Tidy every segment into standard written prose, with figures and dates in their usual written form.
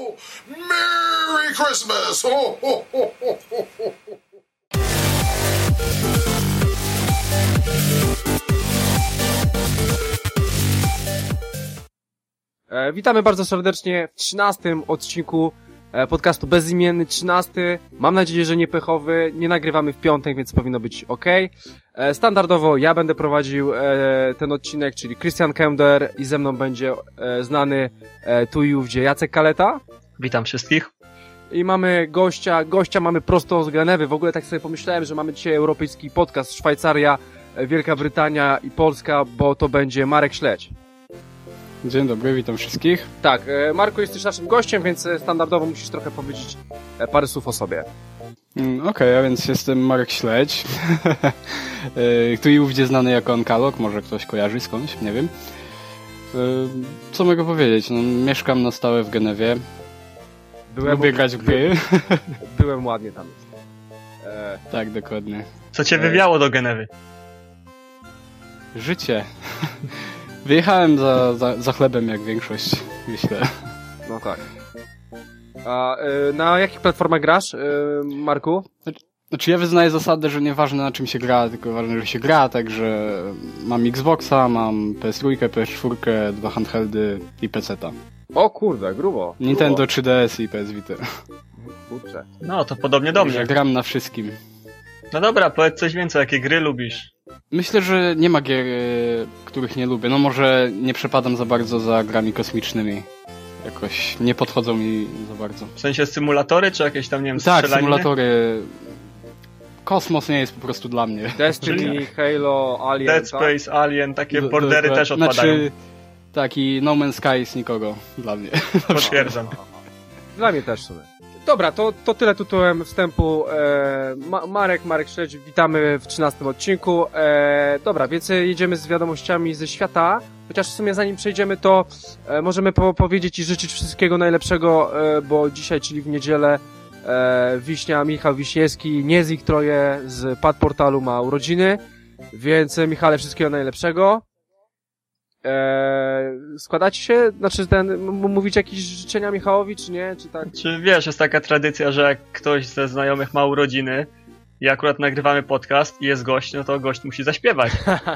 Merry Christmas! Ho, ho, ho, ho, ho, ho. Witamy bardzo serdecznie w 13. odcinku podcastu Bezimienny 13. Mam nadzieję, że nie pechowy. Nie nagrywamy w piątek, więc powinno być ok. Standardowo ja będę prowadził ten odcinek, czyli Christian Kender, i ze mną będzie znany tu i ówdzie Jacek Kaleta. Witam wszystkich. I mamy gościa mamy prosto z Genewy. W ogóle tak sobie pomyślałem, że mamy dzisiaj europejski podcast, Szwajcaria, Wielka Brytania i Polska, bo to będzie Marek Śledź. Dzień dobry, witam wszystkich. Tak, Marku, jesteś naszym gościem, więc standardowo musisz trochę powiedzieć parę słów o sobie. Okej, a więc jestem Marek Śledź, tu i ówdzie znany jako onkolog, może ktoś kojarzy skądś, nie wiem. Co mogę powiedzieć? No, mieszkam na stałe w Genewie, lubię grać w gry. Byłem ładnie tam. Tak, dokładnie. Co cię wywiało do Genewy? Życie. Wyjechałem za chlebem, jak większość, myślę. No tak. A na jakich platformach grasz, Marku? Znaczy ja wyznaję zasadę, że nieważne na czym się gra, tylko ważne, że się gra, także mam Xboxa, mam PS3, PS4, 2 handheldy i PC-ta. O kurde, grubo. Nintendo 3DS i PS Vita. Kurczę. No, to podobnie do mnie. Gram na wszystkim. No dobra, powiedz coś więcej, jakie gry lubisz? Myślę, że nie ma gier, których nie lubię. No może nie przepadam za bardzo za grami kosmicznymi. Jakoś nie podchodzą mi za bardzo. W sensie symulatory, czy jakieś tam, nie wiem, Tak, strzelaniny? symulatory. Kosmos nie jest po prostu dla mnie. Destiny, Halo, Alien, Dead Space, tak? Alien, takie bordery też odpadają. Znaczy, tak, i No Man's Sky jest nikogo dla mnie. Potwierdzam. Dla mnie też w sumie. Dobra, to tyle tytułem wstępu. Marek Śledź, witamy w 13. odcinku. Dobra, więc jedziemy z wiadomościami ze świata. Chociaż w sumie zanim przejdziemy, to możemy powiedzieć i życzyć wszystkiego najlepszego, bo dzisiaj, czyli w niedzielę, Wiśnia, Michał Wiśniewski, Niezik Troje z Padportalu ma urodziny. Więc Michale, wszystkiego najlepszego. Składacie się? Znaczy mówić jakieś życzenia Michałowi, czy nie? Czy tak? Czy wiesz, jest taka tradycja, że jak ktoś ze znajomych ma urodziny i akurat nagrywamy podcast i jest gość, no to gość musi zaśpiewać.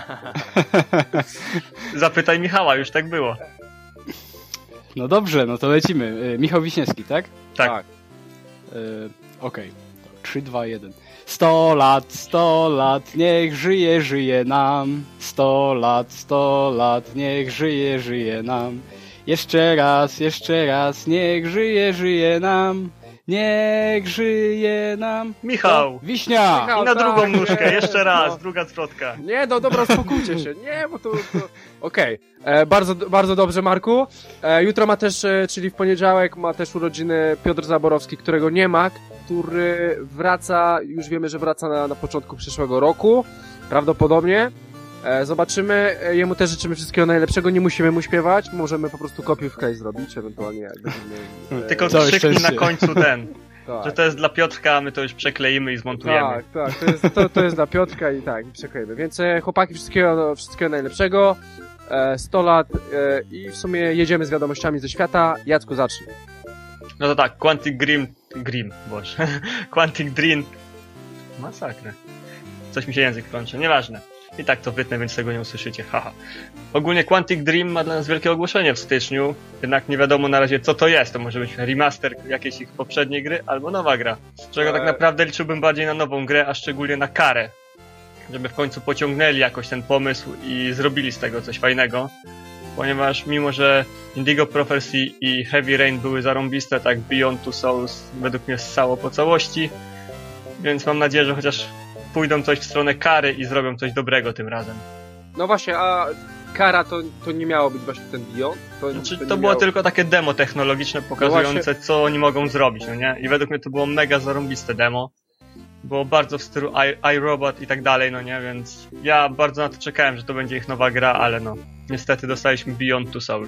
Zapytaj Michała, już tak było. No dobrze, no to lecimy. Michał Wiśniewski, tak? Tak. Okej. 3, 2, 1. 100 lat, niech żyje nam. 100 lat, niech żyje nam. Jeszcze raz, niech żyje nam. Niech żyje nam. Michał! Wiśnia! Michał, I na drugą tak, nóżkę, nie, jeszcze raz, no. druga zwrotka. Nie, no dobra, spokójcie się. Nie, bo to... Okej. Bardzo dobrze, Marku. Jutro ma też, czyli w poniedziałek, ma też urodziny Piotr Zaborowski, którego nie ma, który wraca, już wiemy, że wraca na początku przyszłego roku. Prawdopodobnie. Zobaczymy. Jemu też życzymy wszystkiego najlepszego. Nie musimy mu śpiewać. Możemy po prostu kopiuj wklej zrobić, ewentualnie jak będziemy... Tylko Całe krzyknij na szczęście. końcu Tak. że to jest dla Piotrka, a my to już przekleimy i zmontujemy. Tak, to jest dla Piotrka i tak, i przeklejemy. Więc chłopaki, wszystkiego najlepszego. 100 lat i w sumie jedziemy z wiadomościami ze świata. Jacku, zacznij. No to tak, Quantic Dream. Masakra. Coś mi się język plącze, nieważne. I tak to wytnę, więc tego nie usłyszycie, haha. Ogólnie Quantic Dream ma dla nas wielkie ogłoszenie w styczniu, jednak nie wiadomo na razie co to jest. To może być remaster jakiejś ich poprzedniej gry, albo nowa gra. Z czego tak naprawdę liczyłbym bardziej na nową grę, a szczególnie na Karę. Żeby w końcu pociągnęli jakoś ten pomysł i zrobili z tego coś fajnego. Ponieważ mimo, że Indigo Prophecy i Heavy Rain były zarąbiste, tak Beyond Two Souls według mnie ssało po całości. Więc mam nadzieję, że chociaż pójdą coś w stronę Kary i zrobią coś dobrego tym razem. No właśnie, a Kara to nie miało być właśnie ten Beyond? To było tylko takie demo technologiczne pokazujące, co oni mogą zrobić, no nie? I według mnie to było mega zarąbiste demo. Było bardzo w stylu iRobot i tak dalej, no nie? Więc ja bardzo na to czekałem, że to będzie ich nowa gra, ale no, niestety dostaliśmy Beyond Two Souls.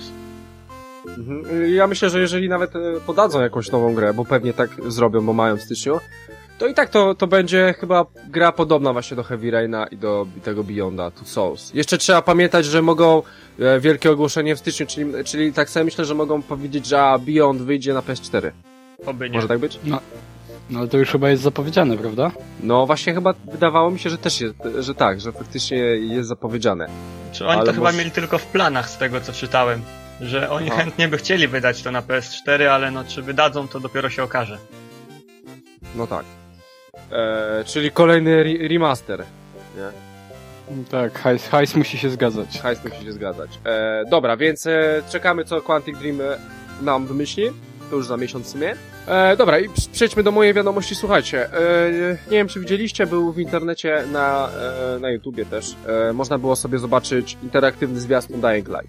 Ja myślę, że jeżeli nawet podadzą jakąś nową grę, bo pewnie tak zrobią, bo mają w styczniu, To i tak to będzie chyba gra podobna właśnie do Heavy Raina i do tego Beyonda Two Souls. Jeszcze trzeba pamiętać, że mogą wielkie ogłoszenie w styczniu, czyli tak sobie myślę, że mogą powiedzieć, że Beyond wyjdzie na PS4. Oby nie. Może tak być? No ale to już chyba jest zapowiedziane, prawda? No właśnie chyba wydawało mi się, że też jest, że tak, że faktycznie jest zapowiedziane. Czy oni ale to chyba może- mieli tylko w planach z tego, co czytałem. Że oni No. chętnie by chcieli wydać to na PS4, ale no czy wydadzą, to dopiero się okaże. No tak. Czyli kolejny remaster. Nie? Tak, hajs musi się zgadzać. Hajs musi się zgadzać. Dobra, więc czekamy, co Quantic Dream nam wymyśli. To już za miesiąc w sumie. Dobra, i przejdźmy do mojej wiadomości. Słuchajcie, nie wiem, czy widzieliście, był w internecie na YouTubie też. Można było sobie zobaczyć interaktywny zwiastun Dying Light.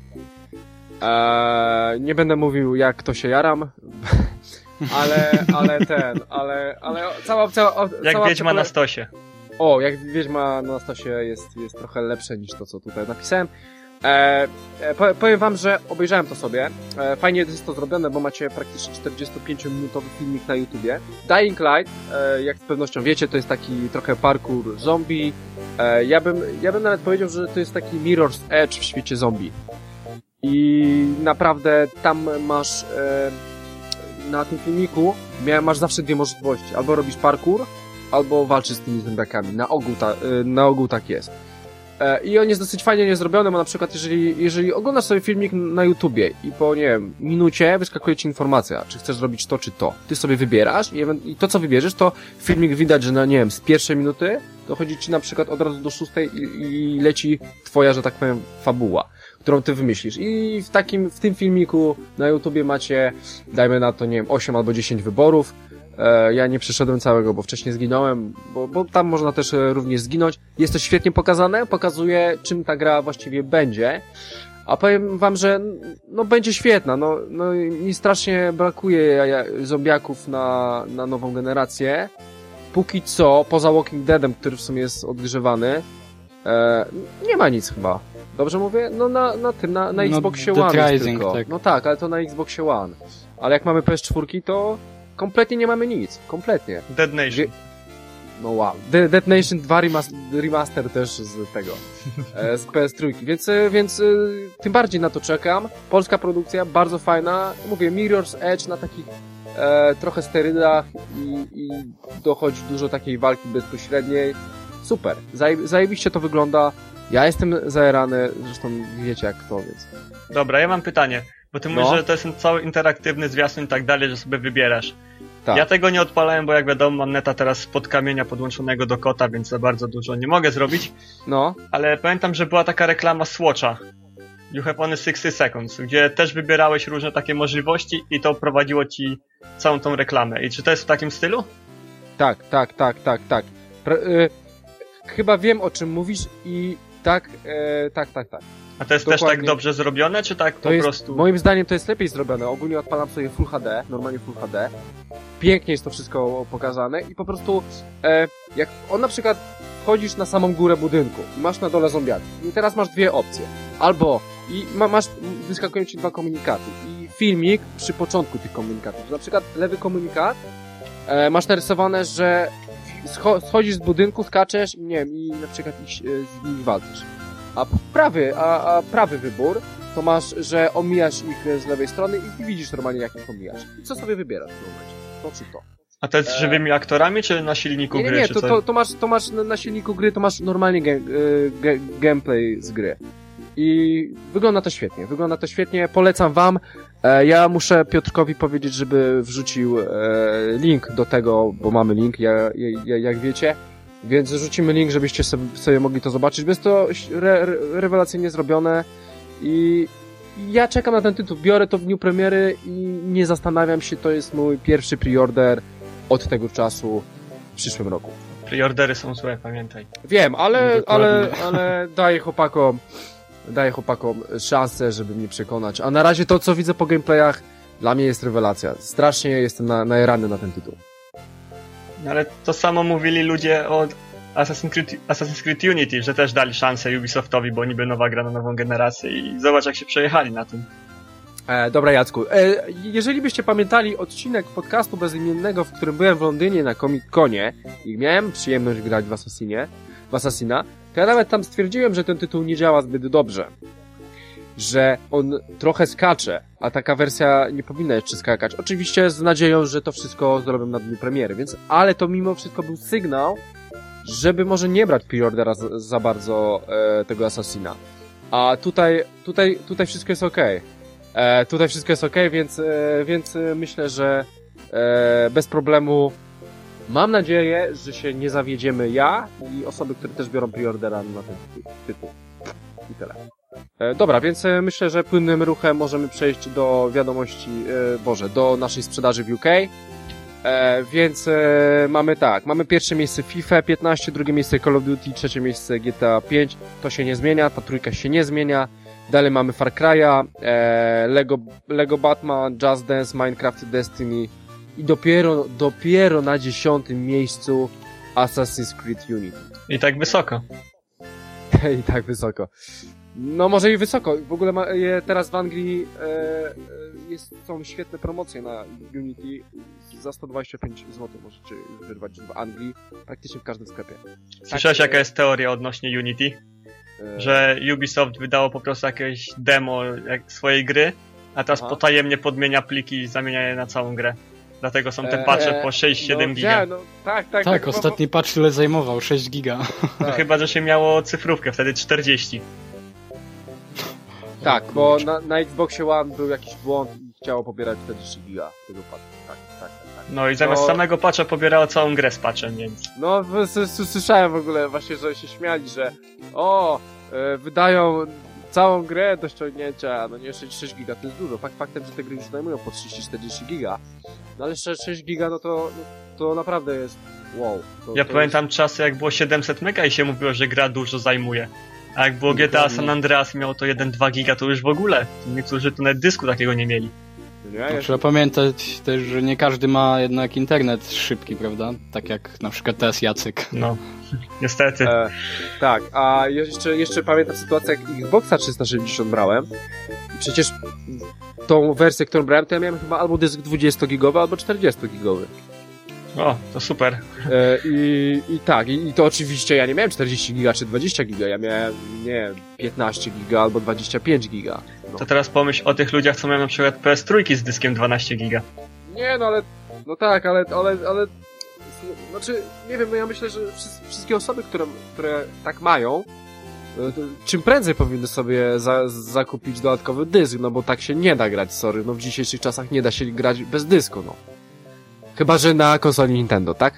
Nie będę mówił, jak to się jaram, ale cała Jak Wiedźma na stosie. jak Wiedźma na stosie jest trochę lepsze niż to, co tutaj napisałem. Powiem wam, że obejrzałem to sobie. Fajnie jest to zrobione, bo macie praktycznie 45-minutowy filmik na YouTubie. Dying Light, jak z pewnością wiecie, to jest taki trochę parkour zombie. Ja bym nawet powiedział, że to jest taki Mirror's Edge w świecie zombie. I naprawdę tam masz na tym filmiku masz zawsze dwie możliwości. Albo robisz parkour, albo walczysz z tymi zombiakami. Na ogół tak jest. I on jest dosyć fajnie zrobiony, bo na przykład jeżeli oglądasz sobie filmik na YouTubie i po, nie wiem, minucie wyskakuje ci informacja, czy chcesz zrobić to, czy to. Ty sobie wybierasz i to, co wybierzesz, to filmik widać, że nie wiem, z pierwszej minuty dochodzi ci na przykład od razu do 6 i leci twoja, że tak powiem, fabuła, którą ty wymyślisz. I w tym filmiku na YouTubie macie, dajmy na to, nie wiem, 8 albo 10 wyborów. Ja nie przeszedłem całego, bo wcześniej zginąłem, bo tam można też również zginąć. Jest to świetnie pokazane, pokazuje, czym ta gra właściwie będzie. A powiem wam, że no będzie świetna. No mi strasznie brakuje zombiaków na nową generację. Póki co, poza Walking Deadem, który w sumie jest odgrzewany, nie ma nic chyba. Dobrze mówię? No na Xboxie Dead One jest Rising, tylko. tak. No tak, ale to na Xboxie One. Ale jak mamy PS4, to kompletnie nie mamy nic. Kompletnie. Dead Nation. No wow. Dead Nation 2 remaster też z tego. Z PS3. Więc tym bardziej na to czekam. Polska produkcja, bardzo fajna. Mówię, Mirror's Edge na takich trochę sterydach i dochodzi dużo takiej walki bezpośredniej. Super. Zajebiście to wygląda. Ja jestem zajarany, zresztą wiecie jak to, więc... Dobra, ja mam pytanie. Bo ty mówisz, że to jest ten cały interaktywny zwiastun i tak dalej, że sobie wybierasz. Tak. Ja tego nie odpalałem, bo jak wiadomo mam neta teraz spod kamienia podłączonego do kota, więc za bardzo dużo nie mogę zrobić. No. Ale pamiętam, że była taka reklama Swatcha. You have only 60 seconds, gdzie też wybierałeś różne takie możliwości i to prowadziło ci całą tą reklamę. I czy to jest w takim stylu? Tak. Chyba wiem, o czym mówisz i tak. A to jest Dokładnie. też tak dobrze zrobione, czy tak po prostu... Moim zdaniem to jest lepiej zrobione. Ogólnie odpalam sobie Full HD, normalnie Full HD. Pięknie jest to wszystko pokazane i po prostu jak on na przykład wchodzisz na samą górę budynku i masz na dole zombiaków i teraz masz dwie opcje. Albo wyskakują ci dwa komunikaty i filmik przy początku tych komunikatów. Na przykład lewy komunikat masz narysowane, że schodzisz z budynku, skaczesz i nie wiem, i na przykład z nimi walczysz. A prawy wybór to masz, że omijasz ich z lewej strony i widzisz normalnie, jak ich omijasz. I co sobie wybierasz w tym momencie? To czy to? A to jest z żywymi aktorami, czy na silniku gry? Nie, czy co? to masz na silniku gry, to masz normalnie gameplay z gry. I wygląda to świetnie, polecam wam. Ja muszę Piotrkowi powiedzieć, żeby wrzucił link do tego, bo mamy link, jak wiecie. Więc rzucimy link, żebyście sobie mogli to zobaczyć. Jest to rewelacyjnie zrobione i ja czekam na ten tytuł. Biorę to w dniu premiery i nie zastanawiam się, to jest mój pierwszy preorder od tego czasu w przyszłym roku. Preordery są złe, pamiętaj. Wiem, ale daję chłopakom szansę, żeby mnie przekonać. A na razie to, co widzę po gameplayach, dla mnie jest rewelacja. Strasznie jestem najarany na ten tytuł. No ale to samo mówili ludzie o Assassin's Creed Unity, że też dali szansę Ubisoftowi, bo niby nowa gra na nową generację i zobacz jak się przejechali na tym. Dobra, Jacku. Jeżeli byście pamiętali odcinek podcastu bezimiennego, w którym byłem w Londynie na Comic-Conie i miałem przyjemność grać w Assassina, to ja nawet tam stwierdziłem, że ten tytuł nie działa zbyt dobrze. Że on trochę skacze, a taka wersja nie powinna jeszcze skakać. Oczywiście z nadzieją, że to wszystko zrobią na dniu premiery, ale to mimo wszystko był sygnał, żeby może nie brać preordera za bardzo tego Assassina. A tutaj wszystko jest okej. Tutaj wszystko jest okej, więc myślę, że bez problemu mam nadzieję, że się nie zawiedziemy ja i osoby, które też biorą preordera na ten tytuł. I tyle. Dobra, więc myślę, że płynnym ruchem możemy przejść do wiadomości, do naszej sprzedaży w UK. Więc mamy pierwsze miejsce FIFA 15, drugie miejsce Call of Duty, trzecie miejsce GTA 5. To się nie zmienia, ta trójka się nie zmienia. Dalej mamy Far Cry'a, Lego Batman, Just Dance, Minecraft, Destiny i dopiero na 10. miejscu Assassin's Creed Unity. I tak wysoko. I tak wysoko. No może i wysoko. W ogóle teraz w Anglii są świetne promocje na Unity. Za 125 zł możecie wyrwać w Anglii praktycznie w każdym sklepie. Słyszałeś jaka jest teoria odnośnie Unity? Że Ubisoft wydało po prostu jakieś demo swojej gry, a teraz potajemnie podmienia pliki i zamienia je na całą grę. Dlatego są te patche po 6-7 giga. Tak, ostatni patch ile zajmował? 6 giga. No chyba, że się miało cyfrówkę, wtedy 40. Tak, bo na Xboxie One był jakiś błąd i chciało pobierać 40 giga tego patcha. Tak. No i zamiast samego patcha pobierało całą grę z patchem, więc... No, słyszałem w ogóle właśnie, że się śmiali, że wydają całą grę do ściągnięcia, no nie 6 giga, to jest dużo. Faktem, że te gry już zajmują po 30-40 giga. No ale 6 giga, no to naprawdę jest wow. Ja pamiętam czasy, jak było 700 mega i się mówiło, że gra dużo zajmuje. A jak było GTA San Andreas i miało to 1-2 giga, to już w ogóle. Niektórzy tu nawet dysku takiego nie mieli. Trzeba pamiętać też, że nie każdy ma jednak internet szybki, prawda? Tak jak na przykład teraz Jacek. No, niestety. Tak, a jeszcze pamiętam sytuację, jak Xboxa 360 brałem. I przecież tą wersję, którą brałem, to ja miałem chyba albo dysk 20-gigowy, albo 40-gigowy. O, to super. I to oczywiście ja nie miałem 40 giga czy 20 giga, ja miałem, nie wiem, 15 giga albo 25 giga. No. To teraz pomyśl o tych ludziach, co mają na przykład PS3 z dyskiem 12 giga. Nie, ale znaczy, nie wiem, ja myślę, że wszystkie osoby, które tak mają, czym prędzej powinny sobie zakupić dodatkowy dysk, no bo tak się nie da grać, sorry, no w dzisiejszych czasach nie da się grać bez dysku, no. Chyba że na konsoli Nintendo, tak?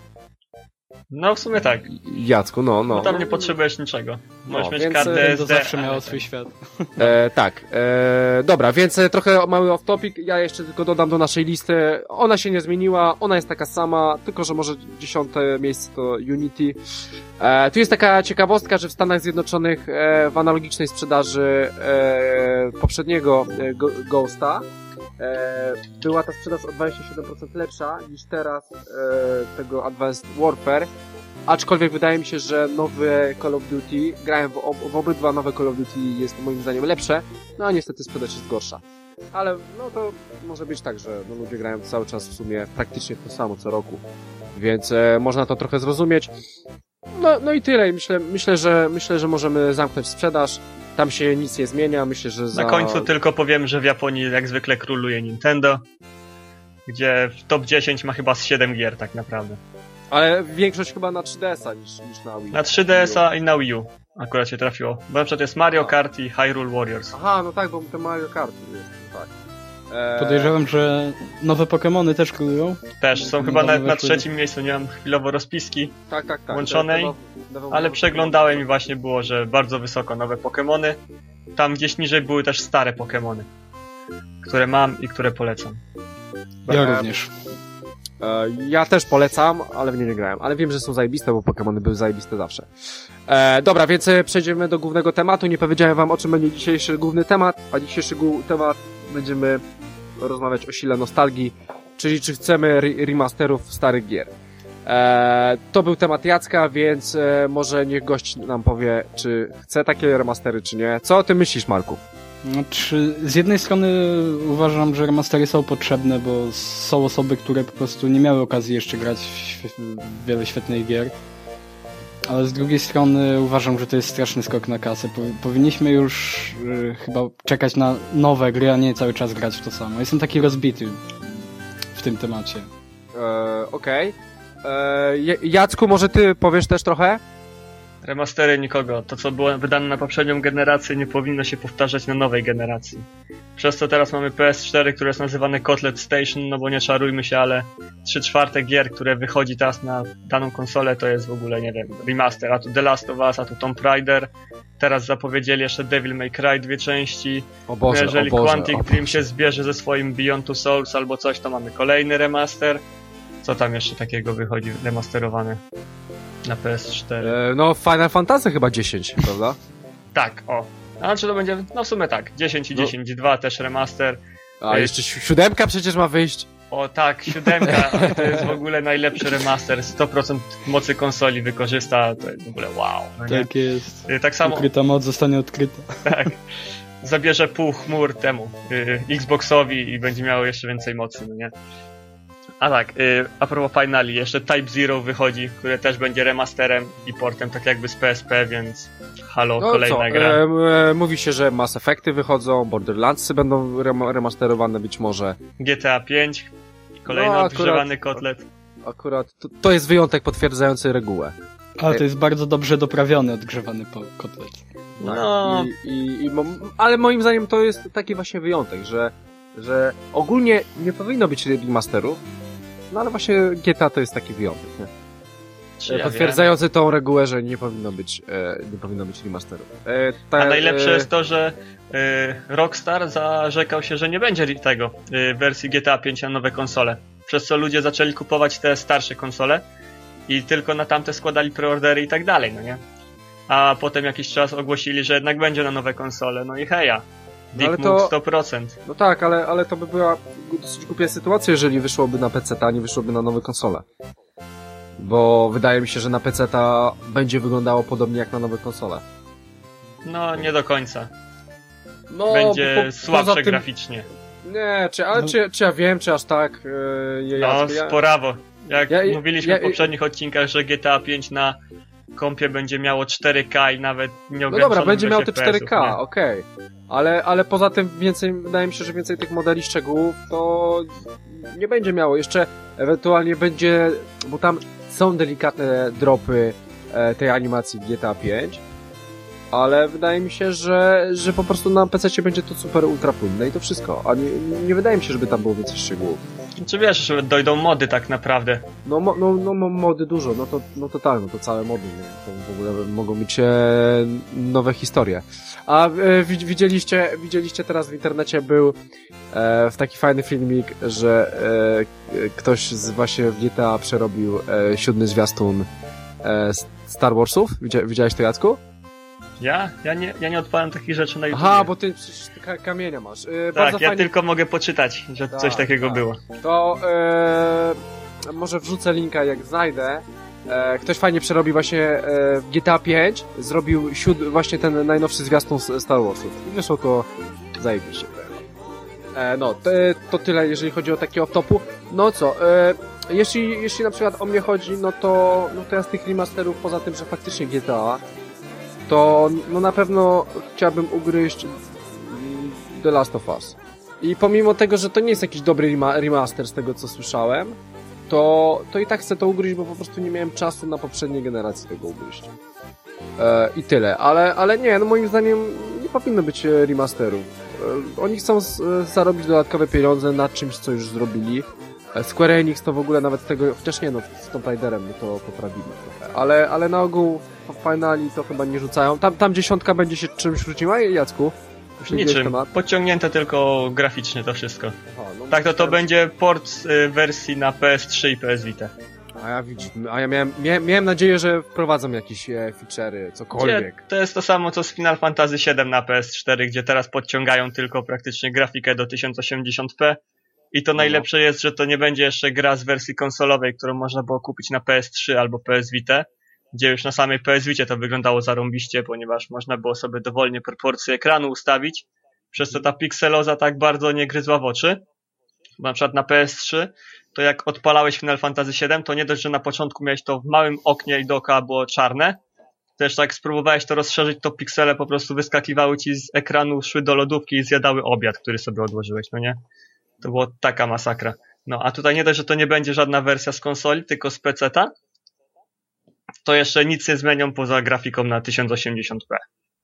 No, w sumie tak. Jacku, no. Bo tam nie potrzebujesz niczego. Możesz mieć więc kartę SD. To zawsze miało swój świat. Tak. Dobra, więc trochę mały off topic. Ja jeszcze tylko dodam do naszej listy. Ona się nie zmieniła, ona jest taka sama, tylko że może 10. miejsce to Unity. Tu jest taka ciekawostka, że w Stanach Zjednoczonych w analogicznej sprzedaży poprzedniego Ghosta była ta sprzedaż o 27% lepsza niż teraz tego Advanced Warfare, aczkolwiek wydaje mi się, że nowe Call of Duty, grałem w obydwa nowe Call of Duty, jest moim zdaniem lepsze, no a niestety sprzedaż jest gorsza. Ale no to może być tak, że ludzie grają cały czas w sumie praktycznie to samo co roku, więc można to trochę zrozumieć. No i tyle. Myślę, że możemy zamknąć sprzedaż. Tam się nic nie zmienia. Myślę, że Na końcu tylko powiem, że w Japonii jak zwykle króluje Nintendo, gdzie w top 10 ma chyba z 7 gier tak naprawdę. Ale większość chyba na 3DS-a niż na Wii. Na 3DS-a i na Wii U akurat się trafiło. Bo na przykład jest Mario Kart i Hyrule Warriors. Aha, no tak, bo te Mario Kart jest, tak. Podejrzewam, że nowe Pokémony też królują. Też, są chyba nawet na 3. miejscu, nie mam chwilowo rozpiski łączonej, ale przeglądałem i właśnie było, że bardzo wysoko nowe Pokémony. Tam gdzieś niżej były też stare Pokémony, które mam i które polecam. Ja również. Ja też polecam, ale w nie grałem. Ale wiem, że są zajebiste, bo Pokémony były zajebiste zawsze. Dobra, więc przejdziemy do głównego tematu. Nie powiedziałem wam, o czym będzie dzisiejszy główny temat, a dzisiejszy temat będziemy rozmawiać o sile nostalgii, czyli czy chcemy remasterów starych gier. To był temat Jacka, więc może niech gość nam powie, czy chce takie remastery, czy nie. Co o tym myślisz, Marku? Znaczy, z jednej strony uważam, że remastery są potrzebne, bo są osoby, które po prostu nie miały okazji jeszcze grać w wiele świetnych gier. Ale z drugiej strony uważam, że to jest straszny skok na kasę. Powinniśmy już chyba czekać na nowe gry, a nie cały czas grać w to samo. Jestem taki rozbity w tym temacie. Okej. Jacku, może ty powiesz też trochę? Remastery nikogo. To, co było wydane na poprzednią generację, nie powinno się powtarzać na nowej generacji. Przez to teraz mamy PS4, które jest nazywane Kotlet Station, no bo nie czarujmy się, ale 3/4 gier, które wychodzi teraz na daną konsolę, to jest w ogóle, nie wiem, remaster. A tu The Last of Us, a tu Tomb Raider. Teraz zapowiedzieli jeszcze Devil May Cry 2 części. O Boże, Jeżeli o Boże, Quantic Dream się zbierze ze swoim Beyond Two Souls albo coś, to mamy kolejny remaster. Co tam jeszcze takiego wychodzi remasterowane na PS4? No, Final Fantasy chyba 10, prawda? Tak, o. A czy to będzie? No w sumie tak. 10 i 10, 2 też remaster. A jeszcze 7 przecież ma wyjść. O tak, 7 to jest w ogóle najlepszy remaster. 100% mocy konsoli wykorzysta. To jest w ogóle wow. No nie? Tak jest. Tak samo. Ukryta moc zostanie odkryta. Tak. Zabierze pół chmur temu Xboxowi i będzie miało jeszcze więcej mocy, no nie? A tak, a propos Finali, jeszcze Type Zero wychodzi, które też będzie remasterem i portem tak jakby z PSP, więc halo, No kolejna co, gra. mówi się, że Mass Effecty wychodzą, Borderlandsy będą remasterowane być może. GTA 5, kolejny No, odgrzewany kotlet. Akurat to jest wyjątek potwierdzający regułę. Ale to jest bardzo dobrze doprawiony, odgrzewany kotlet. No, Ale moim zdaniem to jest taki właśnie wyjątek, że ogólnie nie powinno być remasterów, no ale właśnie GTA to jest taki wyjątek, nie? czy ja Potwierdzający tą regułę, że nie powinno być remasterów. A najlepsze jest to, że Rockstar zarzekał się, że nie będzie tego wersji GTA 5 na nowe konsole. Przez co ludzie zaczęli kupować te starsze konsole i tylko na tamte składali preordery i tak dalej, no nie? A potem jakiś czas ogłosili, że jednak będzie na nowe konsole, no i heja. Dick Move 100%. No tak, ale to by była dosyć głupia sytuacja, jeżeli wyszłoby na PC, a nie wyszłoby na nowe konsole. Bo wydaje mi się, że na PC będzie wyglądało podobnie jak na nowe konsole. No, nie do końca. No, Będzie słabsze graficznie. Nie, czy ja wiem, czy aż tak? No, sporawo. Jak mówiliśmy w poprzednich odcinkach, że GTA 5 na kompie będzie miało 4K i nawet nie No ograniczoną dobra, będzie miał te FPS-ów, 4K, nie? okej. Ale poza tym wydaje mi się, że więcej tych modeli szczegółów to nie będzie miało. Jeszcze ewentualnie będzie, bo tam są delikatne dropy tej animacji w GTA 5, ale wydaje mi się, że po prostu na PC będzie to super ultra płynne i to wszystko. A nie wydaje mi się, żeby tam było więcej szczegółów. Czy wiesz, że dojdą mody tak naprawdę? No mody dużo, no totalnie, to całe mody, nie? To w ogóle mogą mieć nowe historie. A widzieliście teraz w internecie był w taki fajny filmik, że ktoś właśnie w GTA przerobił 7 zwiastun Star Warsów. Widziałeś to, Jacku? Ja nie odpalam takich rzeczy na YouTube. Aha, bo ty przecież kamienia masz. Tak, Bardzo ja fajnie. tylko mogę poczytać, że coś takiego było. To może wrzucę linka, jak znajdę. Ktoś fajnie przerobił właśnie w GTA 5, zrobił właśnie ten najnowszy zwiastun Star Warsów. I wyszło to zajebiście. No, to tyle, jeżeli chodzi o takie off-topu. No co, jeśli na przykład o mnie chodzi, no to ja z tych remasterów, poza tym, że faktycznie GTA, to no na pewno chciałbym ugryźć The Last of Us. I pomimo tego, że to nie jest jakiś dobry remaster z tego, co słyszałem, to i tak chcę to ugryźć, bo po prostu nie miałem czasu na poprzedniej generacji tego ugryźć. I tyle. Ale nie, no moim zdaniem nie powinno być remasterów. Oni chcą zarobić dodatkowe pieniądze na czymś, co już zrobili. Square Enix to w ogóle nawet tego, chociaż nie, no z Tomb Raiderem my to poprawimy trochę. Ale na ogół Finali to chyba nie rzucają. Tam 10 będzie się czymś rzuciła, Jacku? Niczym. Podciągnięte tylko graficznie to wszystko. Aha, no tak, to będzie port wersji na PS3 i PS Vita. A ja miałem nadzieję, że wprowadzą jakieś feature'y, cokolwiek. To jest to samo, co z Final Fantasy VII na PS4, gdzie teraz podciągają tylko praktycznie grafikę do 1080p. I to najlepsze jest, że to nie będzie jeszcze gra z wersji konsolowej, którą można było kupić na PS3 albo PS Vita, gdzie już na samej PS Vicie to wyglądało zarąbiście, ponieważ można było sobie dowolnie proporcje ekranu ustawić. W przez co ta pikseloza tak bardzo nie gryzła w oczy. Bo na przykład na PS3, to jak odpalałeś Final Fantasy VII, to nie dość, że na początku miałeś to w małym oknie i dookoła było czarne, też tak spróbowałeś to rozszerzyć, to piksele po prostu wyskakiwały ci z ekranu, szły do lodówki i zjadały obiad, który sobie odłożyłeś, no nie? To była taka masakra. No, a tutaj nie dość, że to nie będzie żadna wersja z konsoli, tylko z PC-ta, to jeszcze nic nie zmienią poza grafiką na 1080p.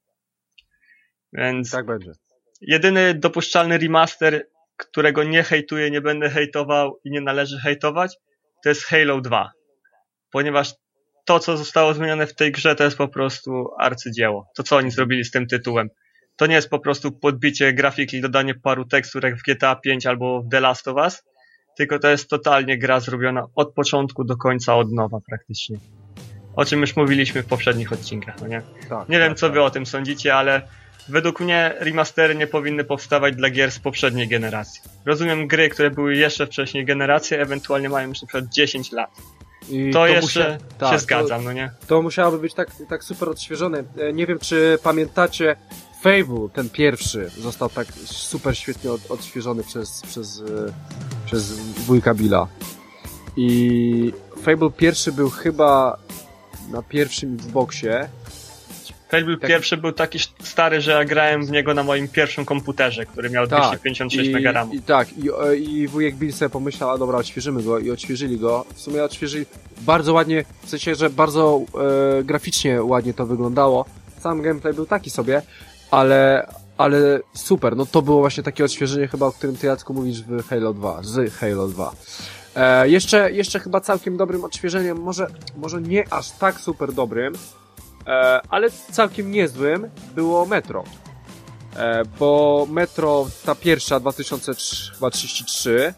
Więc Tak będzie. jedyny dopuszczalny remaster, którego nie hejtuję, nie będę hejtował i nie należy hejtować, to jest Halo 2. Ponieważ to, co zostało zmienione w tej grze, to jest po prostu arcydzieło. To, co oni zrobili z tym tytułem. To nie jest po prostu podbicie grafiki i dodanie paru teksturek w GTA 5 albo w The Last of Us, tylko to jest totalnie gra zrobiona od początku do końca, od nowa praktycznie. O czym już mówiliśmy w poprzednich odcinkach, no nie? Tak, Nie wiem, tak, co tak. wy o tym sądzicie, ale według mnie remastery nie powinny powstawać dla gier z poprzedniej generacji. Rozumiem gry, które były jeszcze wcześniej generacji, ewentualnie mają już na przykład 10 lat. I To jeszcze tak, się zgadzam, no nie? To musiałoby być tak super odświeżone. Nie wiem, czy pamiętacie Fable, ten pierwszy, został tak super świetnie odświeżony przez wujka Billa. I Fable pierwszy był chyba na pierwszym Xboxie. Fable pierwszy był taki stary, że ja grałem w niego na moim pierwszym komputerze, który miał 256 MB RAMu. I wujek Bill sobie pomyślał, a dobra, odświeżymy go i odświeżyli go. W sumie odświeżyli bardzo ładnie, w sensie, że bardzo graficznie ładnie to wyglądało. Sam gameplay był taki sobie, ale super, no to było właśnie takie odświeżenie chyba, o którym ty, Jacku, mówisz w Halo 2, z Halo 2. Jeszcze chyba całkiem dobrym odświeżeniem, może nie aż tak super dobrym, ale całkiem niezłym było Metro. Bo Metro, ta pierwsza, 2033,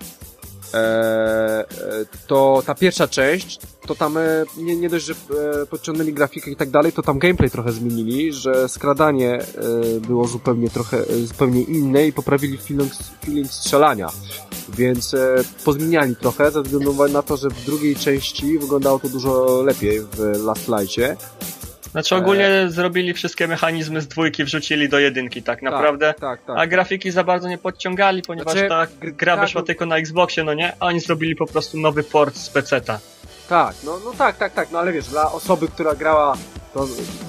to ta pierwsza część, to tam nie dość, że podciągnęli grafikę i tak dalej, to tam gameplay trochę zmienili, że skradanie było zupełnie inne i poprawili feeling strzelania. Więc pozmieniali trochę, ze względu na to, że w drugiej części wyglądało to dużo lepiej w Last Lightie. Znaczy ogólnie zrobili wszystkie mechanizmy z dwójki, wrzucili do jedynki, tak naprawdę. Tak. A grafiki za bardzo nie podciągali, ponieważ ta gra wyszła tylko na Xboxie, no nie? A oni zrobili po prostu nowy port z PC-ta. Tak, no ale wiesz, dla osoby, która grała to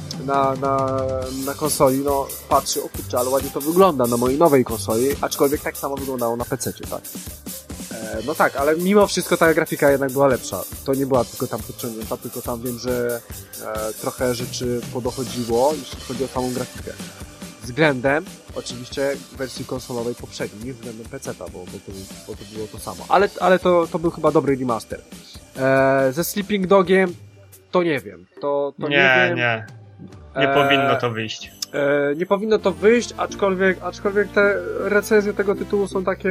na konsoli, no patrzy, o kurczę, ale ładnie to wygląda na mojej nowej konsoli, aczkolwiek tak samo wyglądało na PC-cie, tak. No tak, ale mimo wszystko ta grafika jednak była lepsza. To nie była tylko tam podciągnięta, tylko tam wiem, że trochę rzeczy podochodziło, jeśli chodzi o samą grafikę. Względem, oczywiście, wersji konsolowej poprzedniej, nie względem PC-ta, bo to było to samo. Ale to był chyba dobry remaster. Ze Sleeping Dogiem to nie wiem. To nie wiem. Nie powinno to wyjść. Nie powinno to wyjść, aczkolwiek te recenzje tego tytułu są takie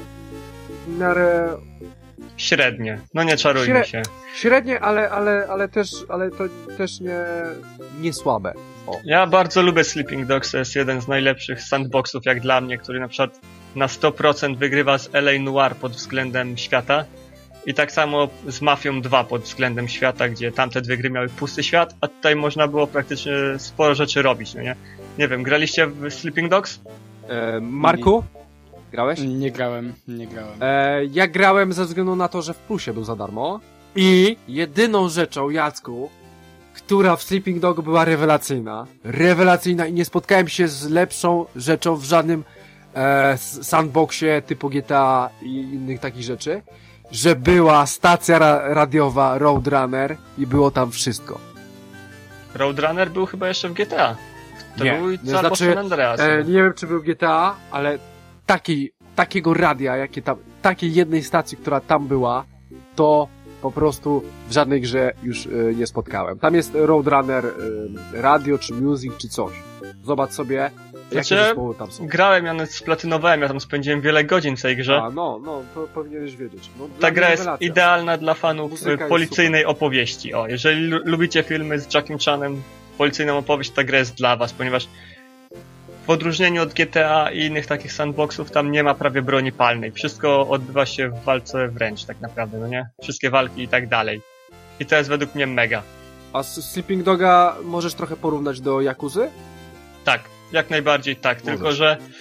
w miarę... Średnie. No nie czarujmy się. Średnie, ale to też nie słabe. O. Ja bardzo lubię Sleeping Dogs, to jest jeden z najlepszych sandboxów jak dla mnie, który na przykład na 100% wygrywa z LA Noire pod względem świata i tak samo z Mafią 2 pod względem świata, gdzie tamte dwie gry miały pusty świat, a tutaj można było praktycznie sporo rzeczy robić, no nie? Nie wiem, graliście w Sleeping Dogs? Marku? Grałeś? Nie grałem. Ja grałem ze względu na to, że w plusie był za darmo i jedyną rzeczą, Jacku, która w Sleeping Dog była rewelacyjna i nie spotkałem się z lepszą rzeczą w żadnym sandboxie typu GTA i innych takich rzeczy, że była stacja radiowa Roadrunner i było tam wszystko. Roadrunner był chyba jeszcze w GTA. To nie, był albo San Andreas. Nie wiem, czy był GTA, ale takiego radia, takiej jednej stacji, która tam była, to po prostu w żadnej grze już nie spotkałem. Tam jest Roadrunner radio, czy music, czy coś. Zobacz sobie, jakie zespoły tam są. Grałem, ja splatynowałem, ja tam spędziłem wiele godzin w tej grze. To powinieneś wiedzieć. No, ta gra jest idealna dla fanów policyjnej opowieści. O, jeżeli lubicie filmy z Jackiem Chanem, policyjną opowieść, ta gra jest dla was, ponieważ w odróżnieniu od GTA i innych takich sandboxów tam nie ma prawie broni palnej. Wszystko odbywa się w walce wręcz tak naprawdę, no nie? Wszystkie walki i tak dalej. I to jest według mnie mega. A Sleeping Doga możesz trochę porównać do Yakuzy? Tak, jak najbardziej tak. Możesz. Tylko że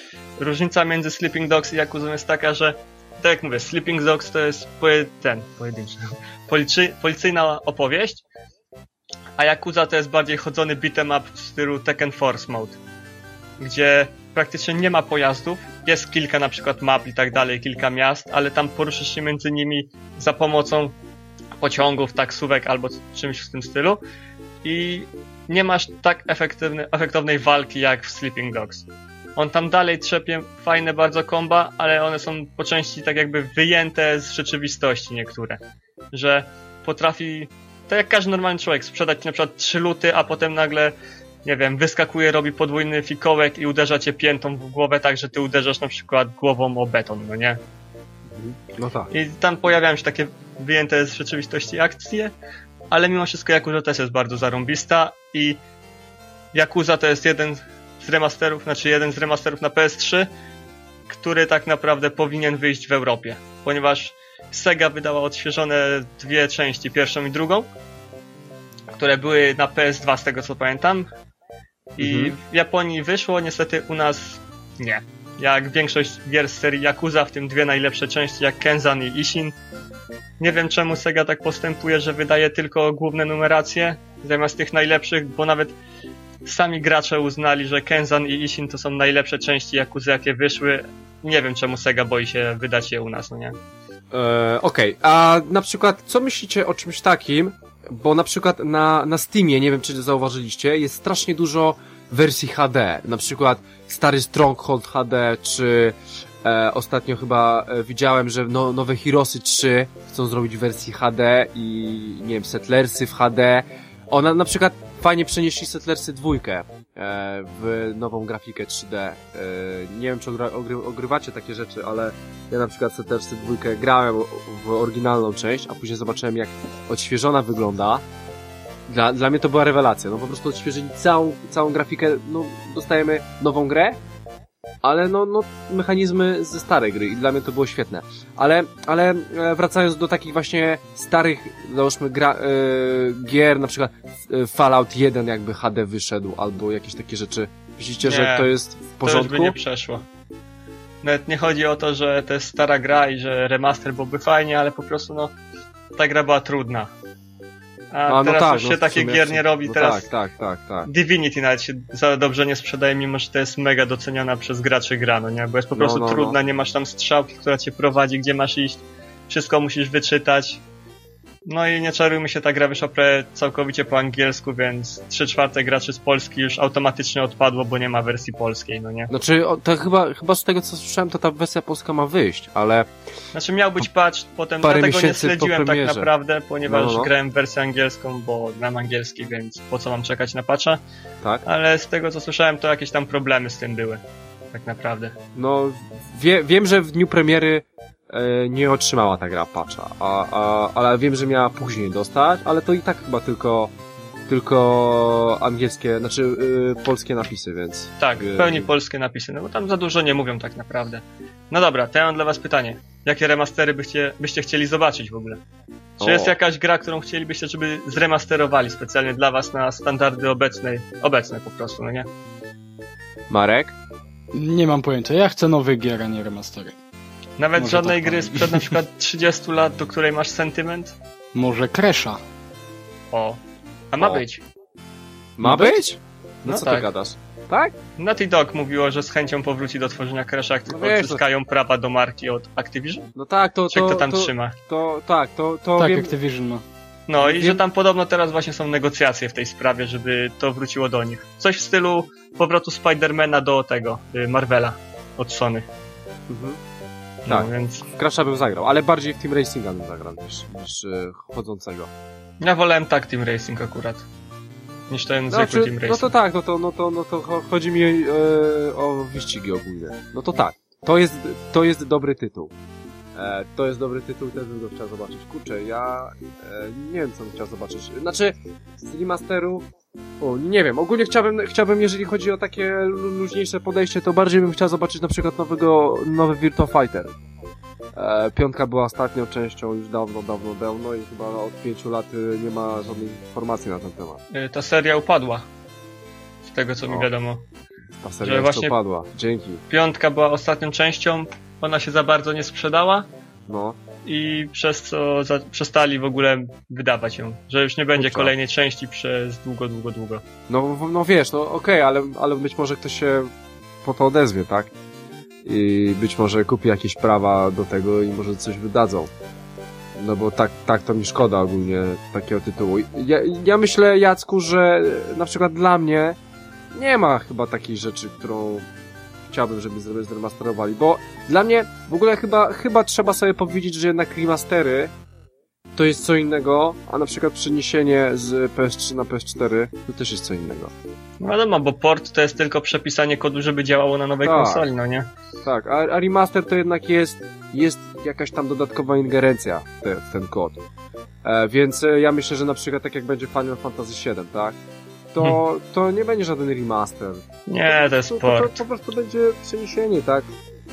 różnica między Sleeping Dogs i Yakuzą jest taka, że tak jak mówię, Sleeping Dogs to jest pojedynczy, policyjna opowieść, a Yakuza to jest bardziej chodzony beat'em up w stylu Tekken Force Mode, gdzie praktycznie nie ma pojazdów, jest kilka na przykład map i tak dalej, kilka miast, ale tam poruszysz się między nimi za pomocą pociągów, taksówek albo czymś w tym stylu i nie masz tak efektownej walki jak w Sleeping Dogs. On tam dalej trzepie fajne bardzo komba, ale one są po części tak jakby wyjęte z rzeczywistości niektóre. Że potrafi, tak jak każdy normalny człowiek, sprzedać na przykład 3 luty, a potem nagle, nie wiem, wyskakuje, robi podwójny fikołek i uderza cię piętą w głowę tak, że ty uderzasz na przykład głową o beton, no nie? No tak. I tam pojawiają się takie wyjęte z rzeczywistości akcje, ale mimo wszystko Yakuza też jest bardzo zarąbista i Yakuza to jest jeden z remasterów na PS3, który tak naprawdę powinien wyjść w Europie, ponieważ Sega wydała odświeżone 2 części, pierwszą i drugą, które były na PS2 z tego co pamiętam i w Japonii wyszło, niestety u nas nie. Jak większość gier z serii Yakuza, w tym 2 najlepsze części jak Kenzan i Ishin. Nie wiem czemu Sega tak postępuje, że wydaje tylko główne numeracje zamiast tych najlepszych, bo nawet sami gracze uznali, że Kenzan i Ishin to są najlepsze części Yakuzy jakie wyszły. Nie wiem czemu Sega boi się wydać je u nas, no nie? Okej, a na przykład co myślicie o czymś takim, bo na przykład na Steamie, nie wiem czy zauważyliście, jest strasznie dużo wersji HD, na przykład stary Stronghold HD, czy ostatnio chyba widziałem, że nowe Heroesy 3 chcą zrobić w wersji HD i nie wiem, Settlersy w HD. Ona na przykład fajnie przenieśli Settlersy 2 w nową grafikę 3D. Nie wiem, czy ogrywacie takie rzeczy, ale ja na przykład Settlersy 2 grałem w oryginalną część, a później zobaczyłem, jak odświeżona wygląda. Dla mnie to była rewelacja. No po prostu odświeżyli całą grafikę, no dostajemy nową grę, ale no mechanizmy ze starej gry i dla mnie to było świetne. Ale wracając do takich właśnie starych, załóżmy gier, na przykład Fallout 1 jakby HD wyszedł, albo jakieś takie rzeczy. Myślicie, że to jest w porządku? To już by nie przeszło. Nawet nie chodzi o to, że to jest stara gra i że remaster byłby fajnie, ale po prostu ta gra była trudna. A teraz już się takie gier nie robi. No teraz tak. Divinity nawet się za dobrze nie sprzedaje, mimo że to jest mega doceniana przez graczy gra, no nie? Bo jest po prostu trudna, nie masz tam strzałki, która cię prowadzi, gdzie masz iść, wszystko musisz wyczytać. No i nie czarujmy się, ta gra wyszła całkowicie po angielsku, więc 3/4 graczy z Polski już automatycznie odpadło, bo nie ma wersji polskiej, no nie? Znaczy, to chyba z tego co słyszałem, to ta wersja polska ma wyjść, ale... Znaczy miał być patch, potem ja tego nie śledziłem tak naprawdę, ponieważ grałem w wersję angielską, bo znam angielski, więc po co mam czekać na patcha? Tak. Ale z tego co słyszałem, to jakieś tam problemy z tym były, tak naprawdę. No, wiem, że w dniu premiery nie otrzymała ta gra patcha, ale wiem, że miała później dostać, ale to i tak chyba tylko angielskie, znaczy polskie napisy, więc... Tak, w pełni polskie napisy, no bo tam za dużo nie mówią tak naprawdę. No dobra, to ja mam dla was pytanie. Jakie remastery byście chcieli zobaczyć w ogóle? Czy jest jakaś gra, którą chcielibyście, żeby zremasterowali specjalnie dla was na standardy obecne po prostu, no nie? Marek? Nie mam pojęcia, ja chcę nowych gier, a nie remastery. Nawet może żadnej gry sprzed na przykład 30 lat, do której masz sentyment? Może Crash'a. A ma być. Ma być? No co tak. ty gadasz? Tak? Naughty Dog mówiło, że z chęcią powróci do tworzenia Crash'a, jak tylko odzyskają prawa do marki od Activision. No tak, to... Czy kto tam trzyma? Tak, wiem... Activision ma. No i że tam podobno teraz właśnie są negocjacje w tej sprawie, żeby to wróciło do nich. Coś w stylu powrotu Spidermana do tego, Marvela od Sony. No, tak, więc w Crash'a bym zagrał, ale bardziej w Team Racinga bym zagrał niż chodzącego. Ja wolałem tak Team Racing akurat, niż ten zwykły Team Racing. No to tak, no to chodzi mi o wyścigi ogólnie. No to tak, to jest dobry tytuł. To jest dobry tytuł, też bym go chciał zobaczyć. Kurczę, ja nie wiem co bym chciał zobaczyć. Znaczy, z remasterów nie wiem, ogólnie chciałbym, jeżeli chodzi o takie luźniejsze podejście, to bardziej bym chciał zobaczyć na przykład nowy Virtua Fighter. 5 była ostatnią częścią już dawno i chyba od 5 lat nie ma żadnej informacji na ten temat. Ta seria upadła, z tego co mi wiadomo. Ta Że seria jeszcze właśnie- opadła. Dzięki. 5 była ostatnią częścią, ona się za bardzo nie sprzedała No. i przez co przestali w ogóle wydawać ją. Że już nie będzie Kurczę. kolejnej części przez długo. No wiesz, no okej, ale być może ktoś się po to odezwie, tak? I być może kupi jakieś prawa do tego i może coś wydadzą. No bo tak to mi szkoda ogólnie takiego tytułu. Ja myślę, Jacku, że na przykład dla mnie nie ma chyba takiej rzeczy, którą chciałbym, żeby zremasterowali, bo dla mnie w ogóle chyba trzeba sobie powiedzieć, że jednak remastery to jest co innego, a na przykład przeniesienie z PS3 na PS4 to też jest co innego. No wiadomo, bo port to jest tylko przepisanie kodu, żeby działało na nowej Tak. konsoli, no nie? Tak, a remaster to jednak jest jakaś tam dodatkowa ingerencja w ten kod. Więc ja myślę, że na przykład tak jak będzie Final Fantasy VII, tak? To nie będzie żaden remaster. Nie, to jest To port. po prostu będzie przeniesienie, tak?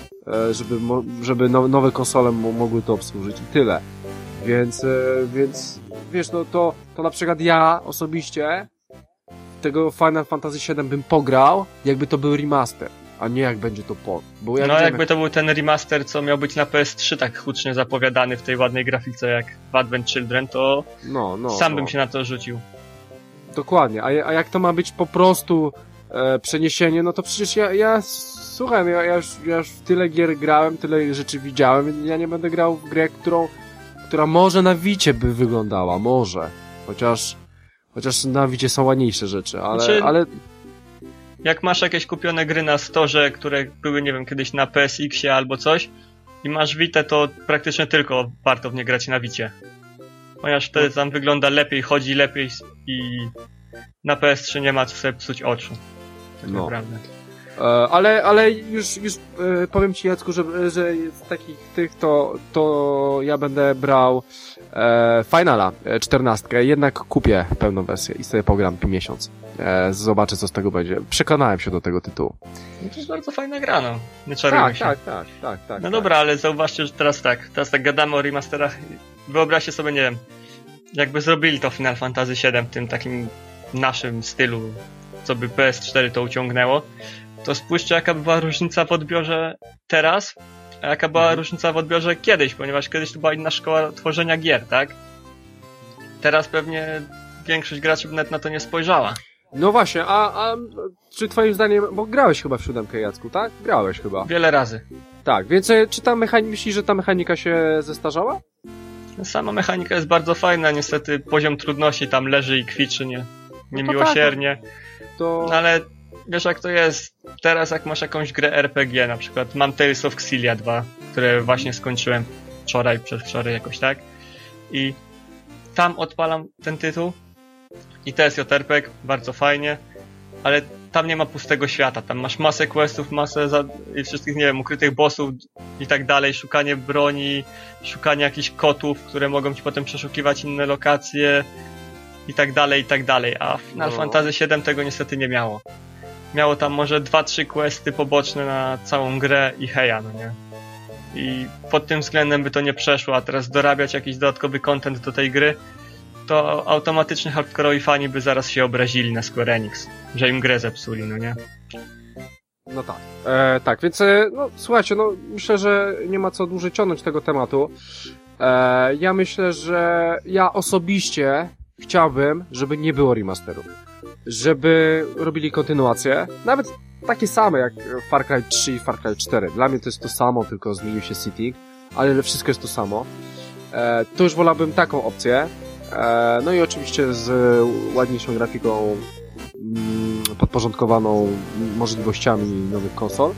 Żeby nowe konsole mogły to obsłużyć i tyle. Więc wiesz, no to na przykład ja osobiście tego Final Fantasy VII bym pograł, jakby to był remaster, a nie jak będzie to port. Bo ja No wiem, jakby to był ten remaster, co miał być na PS3 tak hucznie zapowiadany w tej ładnej grafice jak w Advent Children, to sam bym się na to rzucił. Dokładnie, a jak to ma być po prostu przeniesienie, no to przecież słuchaj, ja już w tyle gier grałem, tyle rzeczy widziałem, ja nie będę grał w grę, która może na Wicie by wyglądała, może. Chociaż na Wicie są ładniejsze rzeczy, ale Jak masz jakieś kupione gry na storze, które były, nie wiem, kiedyś na PSX-ie albo coś i masz Vitę, to praktycznie tylko warto w nie grać na Wicie. Ponieważ wtedy tam wygląda lepiej, chodzi lepiej i na PS3 nie ma co sobie psuć oczu. Tak No. naprawdę. ale już powiem Ci, Jacku, że z takich tych to ja będę brał Finala 14. Jednak kupię pełną wersję i sobie pogram miesiąc. Zobaczę, co z tego będzie. Przekonałem się do tego tytułu. No to jest bardzo fajna gra, no. Nie czarujmy się. Tak. No dobra, ale zauważcie, że teraz tak gadamy o remasterach. Wyobraźcie sobie, nie wiem, jakby zrobili to Final Fantasy VII w tym takim naszym stylu, co by PS4 to uciągnęło, to spójrzcie, jaka była różnica w odbiorze teraz, a jaka była różnica w odbiorze kiedyś, ponieważ kiedyś to była inna szkoła tworzenia gier, tak? Teraz pewnie większość graczy by nawet na to nie spojrzała. No właśnie, a czy twoim zdaniem, bo grałeś chyba w 7, Jacku, tak? Grałeś chyba. Wiele razy. Tak, więc czy myślisz, że ta mechanika się zestarzała? Sama mechanika jest bardzo fajna, niestety poziom trudności tam leży i kwiczy niemiłosiernie. To... No ale wiesz jak to jest, teraz jak masz jakąś grę RPG, na przykład mam Tales of Xillia 2, które właśnie skończyłem przedwczoraj jakoś tak i tam odpalam ten tytuł i to jest JRPG, bardzo fajnie, ale tam nie ma pustego świata, tam masz masę questów, i wszystkich, nie wiem, ukrytych bossów i tak dalej, szukanie broni, szukanie jakichś kotów, które mogą ci potem przeszukiwać inne lokacje i tak dalej, a Final Fantasy VII tego niestety nie miało. Miało tam może 2-3 questy poboczne na całą grę i heja, no nie? I pod tym względem by to nie przeszło, a teraz dorabiać jakiś dodatkowy content do tej gry, to automatycznie hardkorowi fani by zaraz się obrazili na Square Enix, że im grę zepsuli, no nie? No tak. Tak, więc no słuchajcie, no myślę, że nie ma co dłużej ciągnąć tego tematu. Ja myślę, że ja osobiście chciałbym, żeby nie było remasterów. Żeby robili kontynuacje, nawet takie same jak Far Cry 3 i Far Cry 4. Dla mnie to jest to samo, tylko zmienił się setting, ale wszystko jest to samo. To już wolałbym taką opcję. No i oczywiście z ładniejszą grafiką, podporządkowaną możliwościami nowych konsol,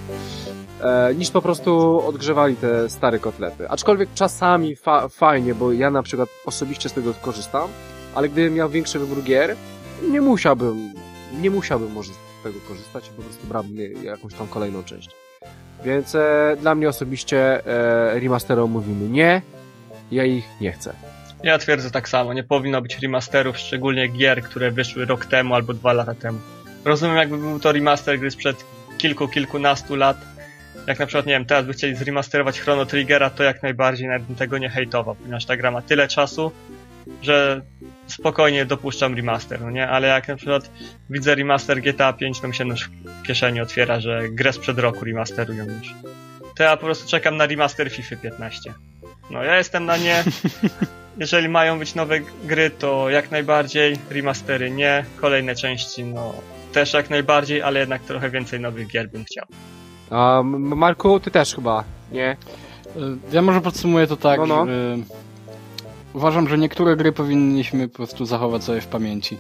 niż po prostu odgrzewali te stare kotlety. Aczkolwiek czasami fajnie, bo ja na przykład osobiście z tego korzystam, ale gdybym miał większy wybór gier, nie musiałbym może z tego korzystać i po prostu brałbym jakąś tam kolejną część. Więc dla mnie osobiście remasterom mówimy nie, ja ich nie chcę. Ja twierdzę tak samo, nie powinno być remasterów, szczególnie gier, które wyszły rok temu albo 2 lata temu. Rozumiem, jakby był to remaster gry sprzed kilkunastu lat. Jak na przykład, nie wiem, teraz by chcieli zremasterować Chrono Triggera, to jak najbardziej nawet bym tego nie hejtował, ponieważ ta gra ma tyle czasu, że spokojnie dopuszczam remaster, no nie? Ale jak na przykład widzę remaster GTA 5, to mi się nóż w kieszeni otwiera, że grę sprzed roku remasterują już. To ja po prostu czekam na remaster FIFA 15. No ja jestem na nie. Jeżeli mają być nowe gry, to jak najbardziej, remastery nie, kolejne części no też jak najbardziej, ale jednak trochę więcej nowych gier bym chciał. A Marku, ty też chyba, nie? Ja może podsumuję to tak, No. że uważam, że niektóre gry powinniśmy po prostu zachować sobie w pamięci.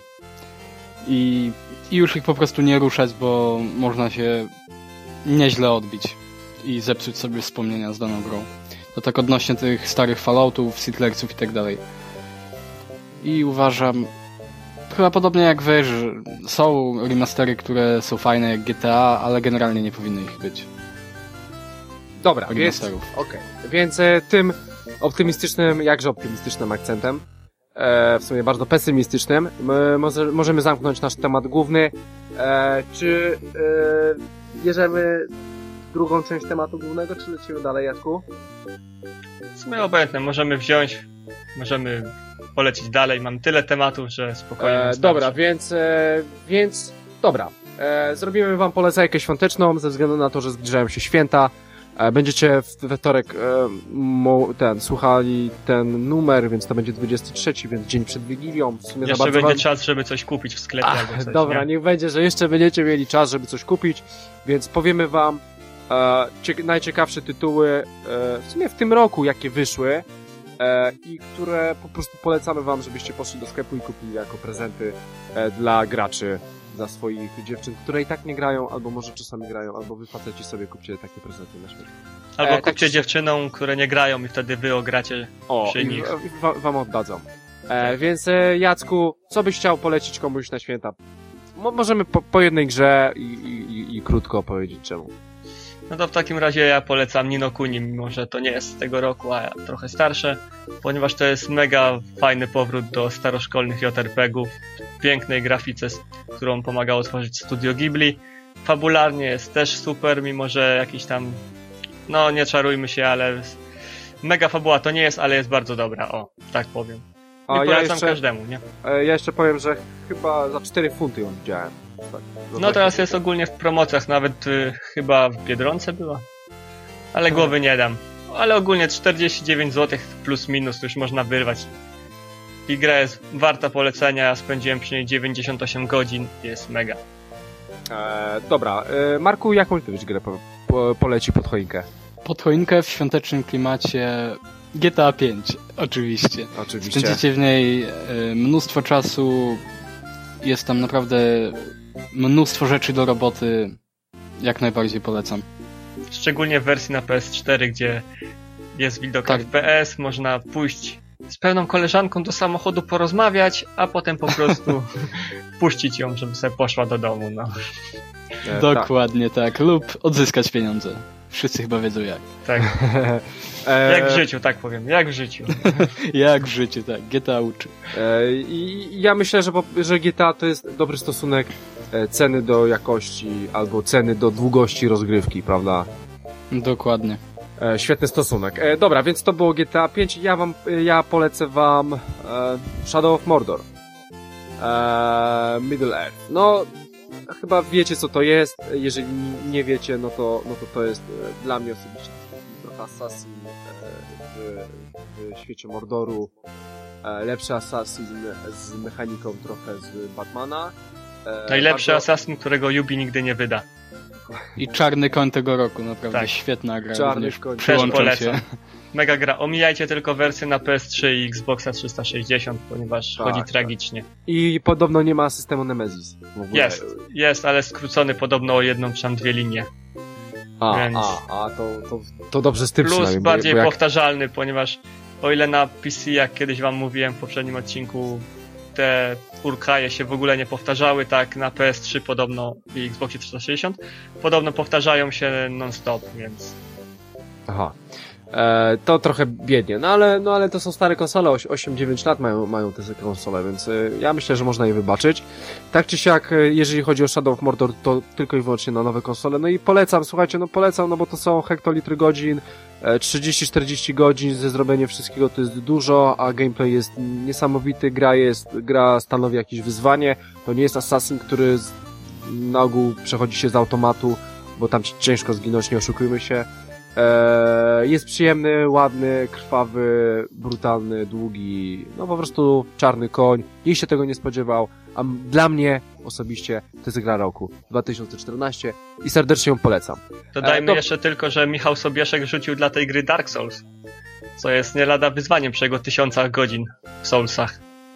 I już ich po prostu nie ruszać, bo można się nieźle odbić i zepsuć sobie wspomnienia z daną grą. To tak odnośnie tych starych Falloutów, Settlersów i tak dalej. I uważam, chyba podobnie jak wy, że są remastery, które są fajne jak GTA, ale generalnie nie powinny ich być. Dobra, więc, Remasterów. więc tym optymistycznym, jakże optymistycznym akcentem, w sumie bardzo pesymistycznym, możemy zamknąć nasz temat główny. Czy bierzemy drugą część tematu głównego, czy lecimy dalej, Jacku? W sumie obojętne, możemy polecieć dalej, mam tyle tematów, że spokojnie. Dobra, więc dobra. Zrobimy wam polecajkę świąteczną, ze względu na to, że zbliżają się święta. Będziecie we wtorek słuchali ten numer, więc to będzie 23, więc dzień przed Wigilią. W sumie jeszcze będzie czas, żeby coś kupić w sklepie albo coś. Dobra, niech będzie, że jeszcze będziecie mieli czas, żeby coś kupić, więc powiemy wam najciekawsze tytuły w sumie w tym roku, jakie wyszły i które po prostu polecamy wam, żebyście poszli do sklepu i kupili jako prezenty dla graczy, dla swoich dziewczyn, które i tak nie grają, albo może czasami grają, albo wy faceci sobie kupcie takie prezenty na świecie. Albo kupcie dziewczynom, które nie grają i wtedy wy ogracie przy nich. Wam oddadzą. Więc Jacku, co byś chciał polecić komuś na święta? Możemy po jednej grze i krótko opowiedzieć czemu. No to w takim razie ja polecam Ni no Kuni, mimo że to nie jest z tego roku, a trochę starsze, ponieważ to jest mega fajny powrót do staroszkolnych JRPG-ów, pięknej grafice, którą pomagało tworzyć Studio Ghibli. Fabularnie jest też super, mimo że jakiś tam, no nie czarujmy się, ale mega fabuła to nie jest, ale jest bardzo dobra, o, tak powiem. I polecam każdemu, nie? Ja jeszcze powiem, że chyba za 4 funty ją widziałem. Tak, no teraz jest ogólnie w promocjach, nawet chyba w Biedronce była. Ale głowy nie dam. Ale ogólnie 49 zł plus minus to już można wyrwać. I gra jest warta polecenia, ja spędziłem przy niej 98 godzin, jest mega. Dobra, Marku, jaką ty byś grę poleci pod choinkę? Pod choinkę w świątecznym klimacie GTA 5, oczywiście. Spędzicie w niej mnóstwo czasu, jest tam naprawdę mnóstwo rzeczy do roboty, jak najbardziej polecam. Szczególnie w wersji na PS4, gdzie jest widok FPS, można pójść z pewną koleżanką do samochodu porozmawiać, a potem po prostu puścić ją, żeby sobie poszła do domu. No. Dokładnie tak, lub odzyskać pieniądze. Wszyscy chyba wiedzą jak. Tak. Jak w życiu, tak powiem. Jak w życiu. Jak w życiu, tak. GTA uczy. I ja myślę, że GTA to jest dobry stosunek ceny do jakości albo ceny do długości rozgrywki, prawda? Dokładnie. Świetny stosunek. Dobra, więc to było GTA 5. Ja polecę wam Shadow of Mordor. Middle Earth. No, chyba wiecie co to jest. Jeżeli nie wiecie, no to jest dla mnie osobiście trochę Assassin w świecie Mordoru. Lepszy Assassin z mechaniką trochę z Batmana. Najlepszy Assassin, którego Ubi nigdy nie wyda. I czarny koń tego roku, naprawdę tak. Świetna gra. Czarny koń. Też polecam. Mega gra. Omijajcie tylko wersję na PS3 i Xboxa 360, ponieważ chodzi tragicznie. I podobno nie ma systemu Nemesis. W ogóle. Jest, ale skrócony podobno o jedną czy tam 2 linie. To dobrze z tym plus bardziej powtarzalny, ponieważ o ile na PC, jak kiedyś wam mówiłem w poprzednim odcinku, te urkaje się w ogóle nie powtarzały, tak na PS3 podobno i Xboxie 360 podobno powtarzają się non-stop, więc... Aha. To trochę biednie, no ale to są stare konsole, 8-9 lat mają te konsole, więc ja myślę, że można je wybaczyć. Tak czy siak, jeżeli chodzi o Shadow of Mordor, to tylko i wyłącznie na nowe konsole, no i polecam, słuchajcie, no bo to są hektolitry godzin, 30-40 godzin ze zrobieniem wszystkiego to jest dużo, a gameplay jest niesamowity, gra stanowi jakieś wyzwanie, to nie jest Assassin, który na ogół przechodzi się z automatu, bo tam ciężko zginąć, nie oszukujmy się. Jest przyjemny, ładny, krwawy, brutalny, długi, no po prostu czarny koń. Nikt się tego nie spodziewał, a dla mnie osobiście to jest gra roku 2014 i serdecznie ją polecam. Dodajmy jeszcze tylko, że Michał Sobieszek rzucił dla tej gry Dark Souls, co jest nie lada wyzwaniem przy jego 1000 godzin w Soulsach.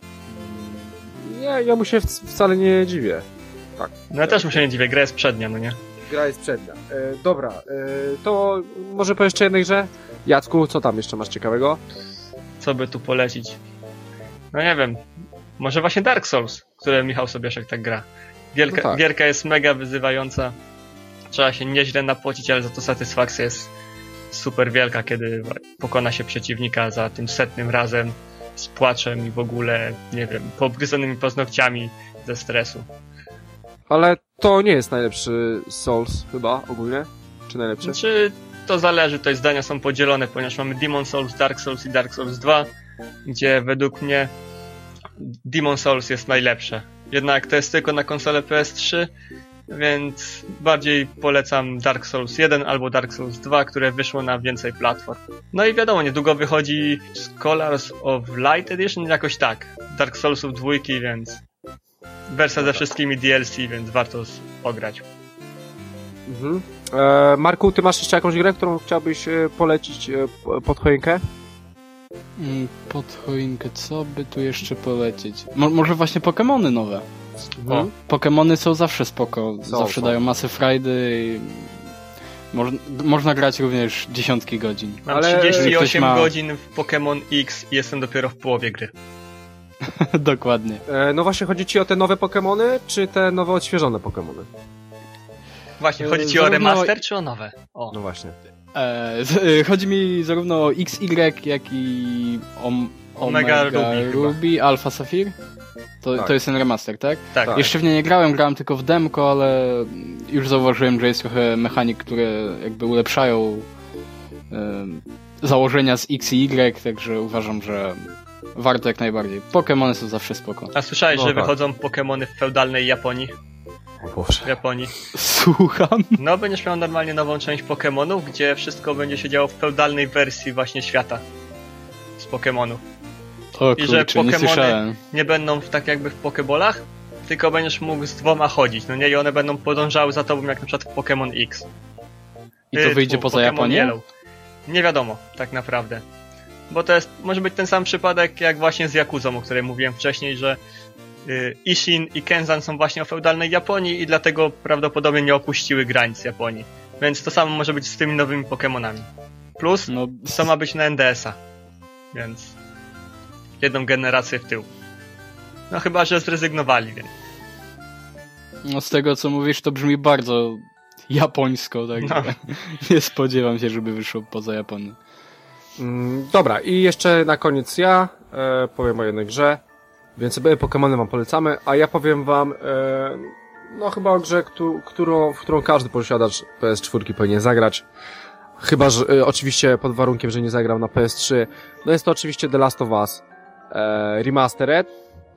Ja mu się wcale nie dziwię. Tak. No ja też mu się nie dziwię, gra jest przednia, no nie? Gra jest przednia. Dobra, to może po jeszcze jednej grze? Jacku, co tam jeszcze masz ciekawego? Co by tu polecić? No nie wiem, może właśnie Dark Souls, które Michał Sobieszek tak gra. No tak. Gierka jest mega wyzywająca, trzeba się nieźle napocić, ale za to satysfakcja jest super wielka, kiedy pokona się przeciwnika za tym 100 razem z płaczem i w ogóle, nie wiem, poobgryzonymi paznokciami ze stresu. Ale to nie jest najlepszy Souls chyba ogólnie? Czy najlepszy? Czy to zależy, tutaj zdania są podzielone, ponieważ mamy Demon Souls, Dark Souls i Dark Souls 2, gdzie według mnie Demon Souls jest najlepsze. Jednak to jest tylko na konsolę PS3, więc bardziej polecam Dark Souls 1 albo Dark Souls 2, które wyszło na więcej platform. No i wiadomo, niedługo wychodzi Scholars of Light Edition, jakoś tak. Dark Soulsów 2, więc wersja ze wszystkimi DLC, więc warto pograć. Mhm. Marku, ty masz jeszcze jakąś grę, którą chciałbyś polecić pod choinkę? Pod choinkę, co by tu jeszcze polecieć? Może właśnie Pokemony nowe. Mhm. Pokemony są zawsze spoko, zawsze dają masę frajdy i można grać również dziesiątki godzin. Mam Ale 38 godzin w Pokémon X i jestem dopiero w połowie gry. Dokładnie. No właśnie, chodzi ci o te nowe Pokemony, czy te nowe odświeżone Pokemony? Właśnie, chodzi ci o remaster, czy o nowe? O. No właśnie. Chodzi mi zarówno o XY, jak i Omega Ruby, Alpha Sapphire. To jest ten remaster, tak? Tak. Jeszcze w nie nie grałem tylko w demko, ale już zauważyłem, że jest trochę mechanik, które jakby ulepszają założenia z X i Y, także uważam, że warto jak najbardziej. Pokemony są zawsze spoko. A słyszałeś, No że tak. wychodzą Pokemony w feudalnej Japonii? O Boże. W Japonii. Słucham? No, będziesz miał normalnie nową część Pokemonów, gdzie wszystko będzie się działo w feudalnej wersji właśnie świata z Pokemonów. O I że kurczę, nie Pokemony słyszałem. nie będą tak jakby w Pokebolach, tylko będziesz mógł z 2 chodzić, no nie? I one będą podążały za tobą jak na przykład w Pokemon X. I to wyjdzie poza Pokemon Japonię? Yellow. Nie wiadomo, tak naprawdę. Bo to może być ten sam przypadek jak właśnie z Yakuzą, o której mówiłem wcześniej, że Ishin i Kenzan są właśnie o feudalnej Japonii i dlatego prawdopodobnie nie opuściły granic Japonii. Więc to samo może być z tymi nowymi Pokemonami. Plus, to ma być na NDS-a. Więc jedną generację w tył. No chyba, że zrezygnowali, więc. No z tego co mówisz, to brzmi bardzo japońsko, tak? No. Nie spodziewam się, żeby wyszło poza Japonię. Dobra, i jeszcze na koniec ja powiem o jednej grze, więc Pokemony wam polecamy, a ja powiem wam no chyba o grze, w którą każdy posiadacz PS4 powinien zagrać. Chyba, że oczywiście pod warunkiem, że nie zagrał na PS3. No jest to oczywiście The Last of Us Remastered.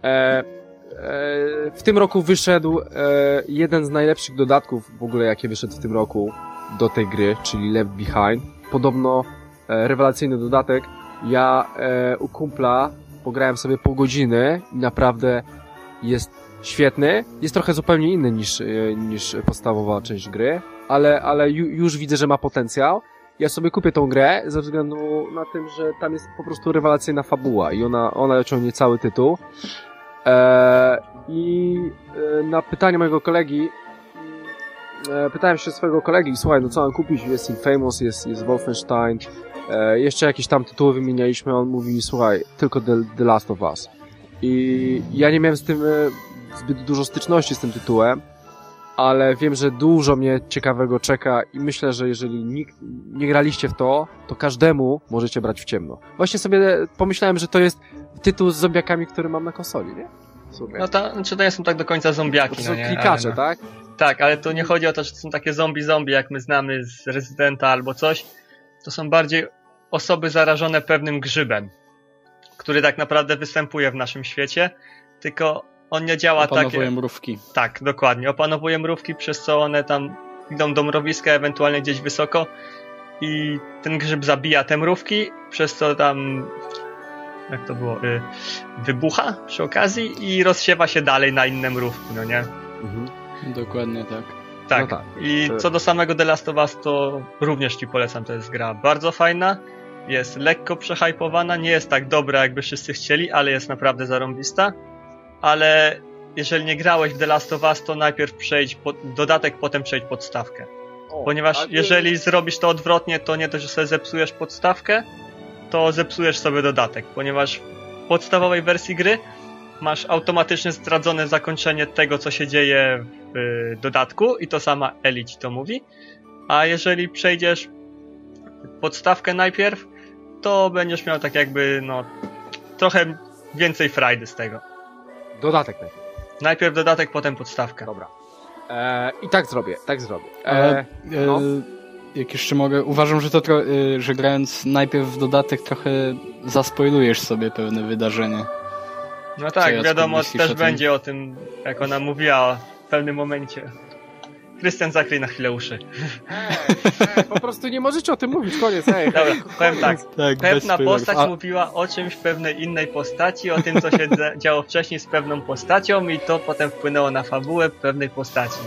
W tym roku wyszedł jeden z najlepszych dodatków w ogóle, jakie wyszedł w tym roku do tej gry, czyli Left Behind. Podobno rewelacyjny dodatek. Ja u kumpla pograłem sobie pół godziny i naprawdę jest świetny. Jest trochę zupełnie inny niż podstawowa część gry, ale już widzę, że ma potencjał. Ja sobie kupię tą grę ze względu na tym, że tam jest po prostu rewelacyjna fabuła i ona ciągnie cały tytuł. Na pytanie mojego kolegi pytałem się swojego kolegi, słuchaj, no co mam kupić? Jest Infamous, jest Wolfenstein, jeszcze jakieś tam tytuły wymienialiśmy, on mówi, słuchaj, tylko The Last of Us. I ja nie miałem z tym zbyt dużo styczności z tym tytułem, ale wiem, że dużo mnie ciekawego czeka i myślę, że jeżeli nikt nie graliście w to, to każdemu możecie brać w ciemno. Właśnie sobie pomyślałem, że to jest tytuł z zombiakami, który mam na konsoli, nie? Super. No to nie są tak do końca zombiaki, To no są nie? klikacze, Ale no. tak? Tak, ale to nie chodzi o to, że to są takie zombie, jak my znamy z Residenta albo coś. To są bardziej osoby zarażone pewnym grzybem, który tak naprawdę występuje w naszym świecie, tylko on nie działa tak. Opanowują mrówki. Tak, dokładnie. Opanowuje mrówki, przez co one tam idą do mrowiska, ewentualnie gdzieś wysoko i ten grzyb zabija te mrówki, przez co tam, jak to było, wybucha przy okazji i rozsiewa się dalej na inne mrówki, no nie? Mhm. Dokładnie tak. Tak. No tak. I co do samego The Last of Us, to również ci polecam, to jest gra bardzo fajna, jest lekko przehypowana, nie jest tak dobra, jakby wszyscy chcieli, ale jest naprawdę zarąbista. Ale jeżeli nie grałeś w The Last of Us, to najpierw przejdź dodatek, potem przejdź podstawkę. Ponieważ jeżeli zrobisz to odwrotnie, to nie to, że sobie zepsujesz podstawkę, to zepsujesz sobie dodatek, ponieważ w podstawowej wersji gry masz automatycznie zdradzone zakończenie tego, co się dzieje w dodatku i to sama Ellie ci to mówi, a jeżeli przejdziesz podstawkę najpierw, to będziesz miał tak jakby, no, trochę więcej frajdy z tego. Dodatek najpierw. Najpierw dodatek, potem podstawka. Dobra. I tak zrobię. No. Jak jeszcze mogę, uważam, że że grając najpierw w dodatek trochę zaspoilujesz sobie pewne wydarzenie. No tak, ja wiadomo, myślisz też o tym? będzie o tym, jak ona mówiła w pewnym momencie. Krystian, zakryj na chwilę uszy. Po prostu nie możecie o tym mówić, koniec, Dobra, powiem tak. Tak, Pewna postać mówiła o czymś w pewnej innej postaci, o tym, co się działo wcześniej z pewną postacią i to potem wpłynęło na fabułę pewnej postaci.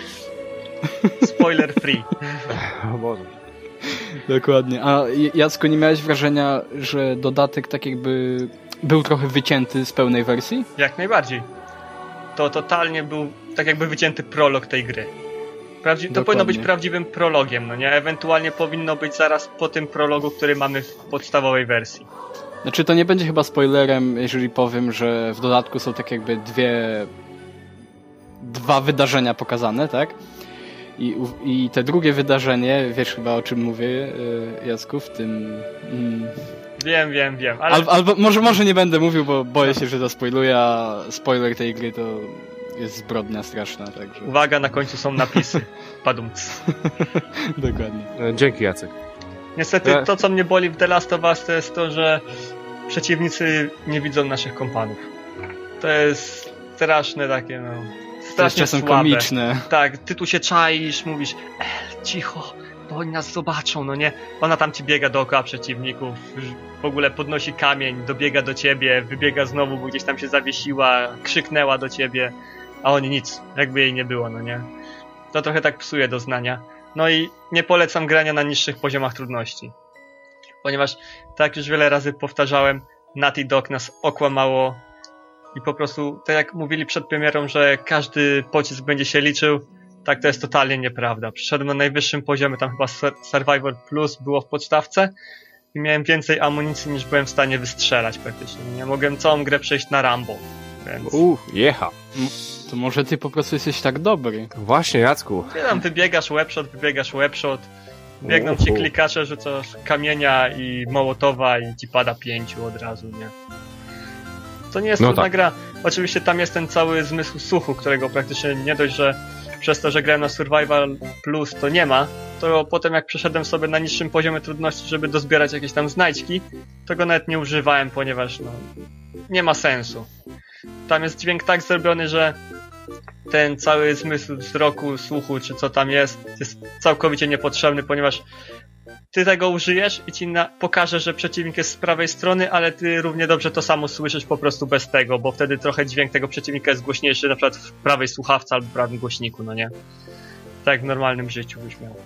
Spoiler free. O Boże. Dokładnie. A Jacku, nie miałeś wrażenia, że dodatek tak jakby był trochę wycięty z pełnej wersji? Jak najbardziej. To totalnie był tak jakby wycięty prolog tej gry. To powinno być prawdziwym prologiem, no nie? Ewentualnie powinno być zaraz po tym prologu, który mamy w podstawowej wersji. Znaczy to nie będzie chyba spoilerem, jeżeli powiem, że w dodatku są tak jakby dwa wydarzenia pokazane, tak? I te drugie wydarzenie, wiesz chyba o czym mówię, Jacku, w tym... Wiem, ale... Albo może nie będę mówił, bo boję się, że to spoiluję, a spoiler tej gry to jest zbrodnia straszna, także... Uwaga, na końcu są napisy. Padumc. Dokładnie. Dzięki, Jacek. Niestety to, co mnie boli w The Last of Us, to jest to, że przeciwnicy nie widzą naszych kompanów. To jest straszne takie, no... To jest czasem słabe. komiczne. Tak, ty tu się czaisz, mówisz cicho, bo oni nas zobaczą, no nie? Ona tam ci biega dookoła przeciwników, w ogóle podnosi kamień, dobiega do ciebie, wybiega znowu, bo gdzieś tam się zawiesiła, krzyknęła do ciebie, a oni nic, jakby jej nie było, no nie? To trochę tak psuje doznania. No i nie polecam grania na niższych poziomach trudności. Ponieważ, tak jak już wiele razy powtarzałem, Naughty Dog nas okłamało i po prostu, tak jak mówili przed premierą, że każdy pocisk będzie się liczył, tak to jest totalnie nieprawda. Przyszedłem na najwyższym poziomie, tam chyba Survivor Plus było w podstawce i miałem więcej amunicji niż byłem w stanie wystrzelać praktycznie. Nie mogłem całą grę przejść na Rambo, więc... Jecha. To może ty po prostu jesteś tak dobry. Właśnie, Jacku. Ty tam wybiegasz webshot, biegną ci klikacze, rzucasz kamienia i mołotowa i ci pada 5 od razu, nie? To nie jest trudna gra. Oczywiście tam jest ten cały zmysł słuchu, którego praktycznie nie dość, że przez to, że grałem na Survival Plus to nie ma, to potem jak przeszedłem sobie na niższym poziomie trudności, żeby dozbierać jakieś tam znajdźki, to go nawet nie używałem, ponieważ no, nie ma sensu. Tam jest dźwięk tak zrobiony, że ten cały zmysł wzroku, słuchu, czy co tam jest całkowicie niepotrzebny, ponieważ ty tego użyjesz i ci pokaże, że przeciwnik jest z prawej strony, ale ty równie dobrze to samo słyszysz po prostu bez tego, bo wtedy trochę dźwięk tego przeciwnika jest głośniejszy, na przykład w prawej słuchawce albo w prawym głośniku, no nie? Tak jak w normalnym życiu byś miał.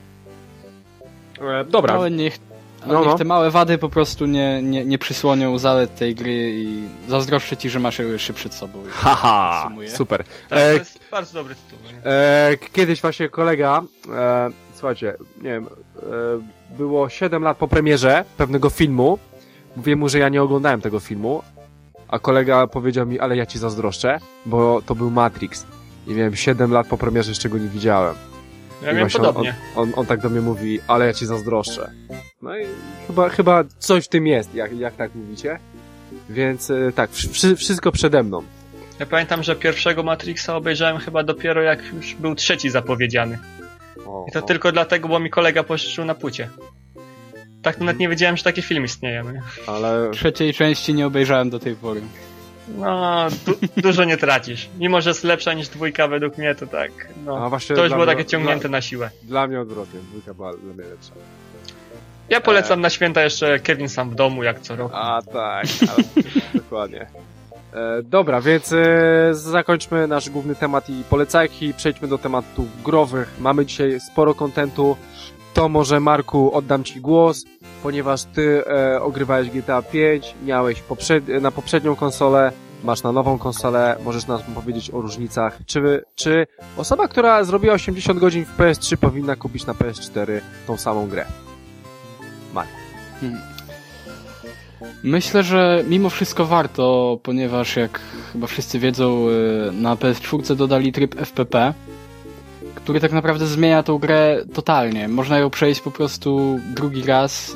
Dobra. Ale niech te małe wady po prostu nie przysłonią zalet tej gry i zazdroszczę ci, że masz ją jeszcze przed sobą. Haha, super. Tak, to jest bardzo dobry tytuł. Kiedyś właśnie kolega, słuchajcie, nie wiem, było 7 lat po premierze pewnego filmu. Mówiłem mu, że ja nie oglądałem tego filmu, a kolega powiedział mi, ale ja ci zazdroszczę, bo to był Matrix. i miałem 7 lat po premierze, jeszcze go nie widziałem. Ja I miałem właśnie podobnie. On tak do mnie mówi, ale ja ci zazdroszczę. No i chyba coś w tym jest, jak tak mówicie. Więc tak, wszystko przede mną. Ja pamiętam, że pierwszego Matrixa obejrzałem chyba dopiero jak już był trzeci zapowiedziany. I to tylko dlatego, bo mi kolega pożyczył na płycie. Tak to nawet nie wiedziałem, że taki film istnieje. No, nie? Ale Trzeciej części nie obejrzałem do tej pory. No dużo nie tracisz. Mimo, że jest lepsza niż dwójka według mnie, to tak. No, a właśnie to już dla było mnie- takie ciągnięte na siłę. dla mnie odwrotnie, dwójka była dla mnie lepsza. Ja polecam na święta jeszcze Kevin sam w domu, jak co roku. A tak, ale, dokładnie. Dobra, więc zakończmy nasz główny temat i polecajki. Przejdźmy do tematów growych. Mamy dzisiaj sporo kontentu. To może, Marku, oddam ci głos, ponieważ ty ogrywałeś GTA 5, miałeś na poprzednią konsolę, masz na nową konsolę, możesz nam powiedzieć o różnicach. Czy osoba, która zrobiła 80 godzin w PS3 powinna kupić na PS4 tą samą grę? Myślę, że mimo wszystko warto, ponieważ jak chyba wszyscy wiedzą, na PS4 dodali tryb FPP, który tak naprawdę zmienia tą grę totalnie. Można ją przejść po prostu drugi raz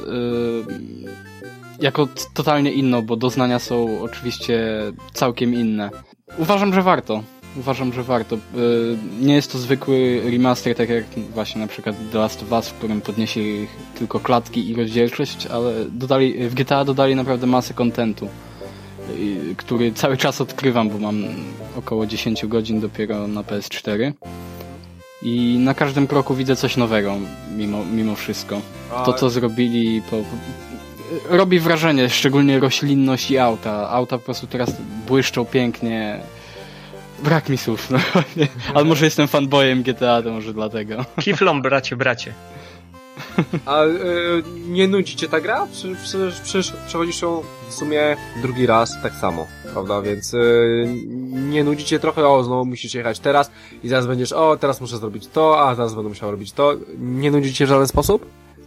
jako totalnie inną, bo doznania są oczywiście całkiem inne. Uważam, że warto. Nie jest to zwykły remaster, tak jak właśnie na przykład The Last of Us, w którym podnieśli tylko klatki i rozdzielczość, ale w GTA dodali naprawdę masę kontentu, który cały czas odkrywam, bo mam około 10 godzin dopiero na PS4. I na każdym kroku widzę coś nowego, mimo wszystko. To, co zrobili, robi wrażenie, szczególnie roślinność i auta. Auta po prostu teraz błyszczą pięknie. Brak mi słów, no. Ale może jestem fanboyem GTA, to może dlatego. Kiflom, bracie. A nie nudzi cię ta gra? Przecież przechodzisz ją w sumie drugi raz tak samo, prawda? Więc nie nudzi cię trochę, znowu musisz jechać teraz i zaraz będziesz, teraz muszę zrobić to, a zaraz będę musiał robić to. Nie nudzi cię w żaden sposób?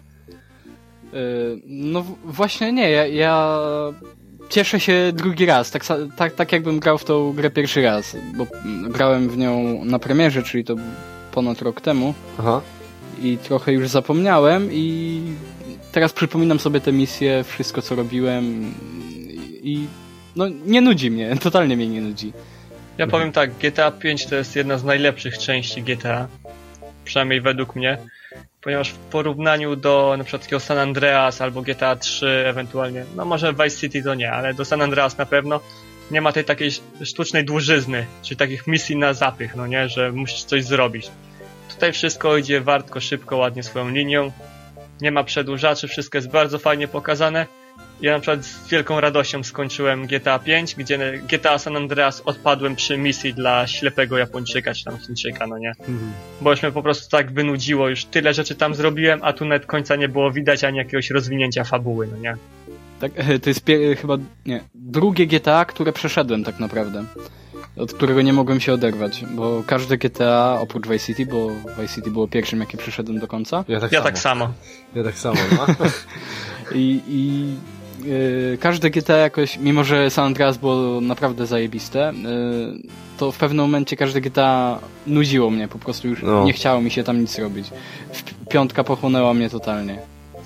No właśnie nie, ja cieszę się drugi raz, tak jakbym grał w tą grę pierwszy raz, bo grałem w nią na premierze, czyli to ponad rok temu. Aha. I trochę już zapomniałem i teraz przypominam sobie te misje, wszystko co robiłem i no nie nudzi mnie, totalnie mnie nie nudzi. Ja powiem tak, GTA 5 to jest jedna z najlepszych części GTA, przynajmniej według mnie, ponieważ w porównaniu do na przykład takiego San Andreas albo GTA 3 ewentualnie, no może Vice City to nie, ale do San Andreas na pewno nie ma tej takiej sztucznej dłużyzny, czy takich misji na zapych, no nie, że musisz coś zrobić. Tutaj wszystko idzie wartko, szybko, ładnie swoją linią. Nie ma przedłużaczy, wszystko jest bardzo fajnie pokazane. Ja na przykład z wielką radością skończyłem GTA 5, gdzie GTA San Andreas odpadłem przy misji dla ślepego Japończyka, czy tam Chińczyka, no nie? Bo już mnie po prostu tak wynudziło, już tyle rzeczy tam zrobiłem, a tu nawet końca nie było widać, ani jakiegoś rozwinięcia fabuły, no nie? Tak, to jest chyba drugie GTA, które przeszedłem tak naprawdę. Od którego nie mogłem się oderwać, bo każde GTA, oprócz Vice City, bo Vice City było pierwszym, jakie przeszedłem do końca. Ja tak samo. Ja tak samo, no. Każde GTA jakoś, mimo że San Andreas było naprawdę zajebiste, to w pewnym momencie każde GTA nudziło mnie, po prostu już nie chciało mi się tam nic robić. Piątka pochłonęła mnie totalnie.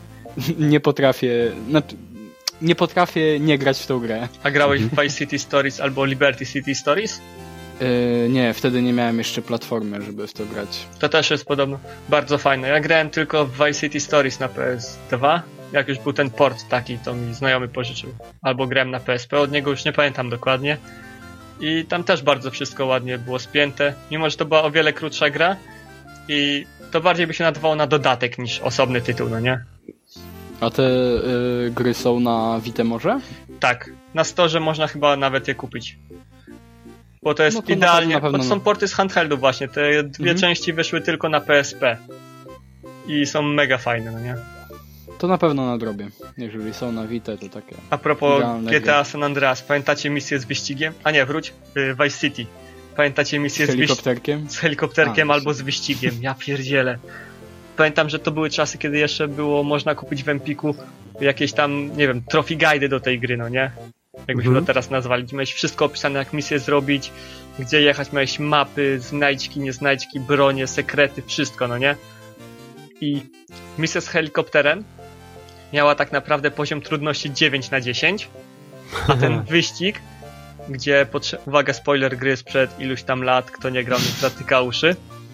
Nie potrafię nie grać w tą grę. A grałeś w Vice City Stories albo Liberty City Stories? Nie, wtedy nie miałem jeszcze platformy, żeby w to grać. To też jest podobno bardzo fajne. Ja grałem tylko w Vice City Stories na PS2. Jak już był ten port taki, to mi znajomy pożyczył. Albo grałem na PSP, od niego już nie pamiętam dokładnie. I tam też bardzo wszystko ładnie było spięte. Mimo że to była o wiele krótsza gra i to bardziej by się nadawało na dodatek niż osobny tytuł, no nie? A te gry są na Vita może? Tak, na storze można chyba nawet je kupić. Bo to jest no to idealnie, bo to są porty z handheldu właśnie, te dwie części wyszły tylko na PSP. I są mega fajne, no nie? To na pewno nadrobię. Jeżeli są na Vita, to takie... A propos GTA gry. San Andreas, pamiętacie misję z wyścigiem? A nie, wróć, Vice City. Pamiętacie misję z helikopterkiem? Z helikopterkiem albo z wyścigiem, ja pierdzielę. Pamiętam, że to były czasy, kiedy jeszcze było można kupić w Empiku jakieś tam, nie wiem, trophy guide'y do tej gry, no nie? Jakbyśmy to teraz nazwali. Miałeś wszystko opisane, jak misję zrobić, gdzie jechać, miałeś mapy, znajdźki, nieznajdźki, bronie, sekrety, wszystko, no nie? I misja z helikopterem miała tak naprawdę poziom trudności 9/10, a ten wyścig, gdzie, uwaga, spoiler gry sprzed iluś tam lat, kto nie grał, nie zatyka uszy,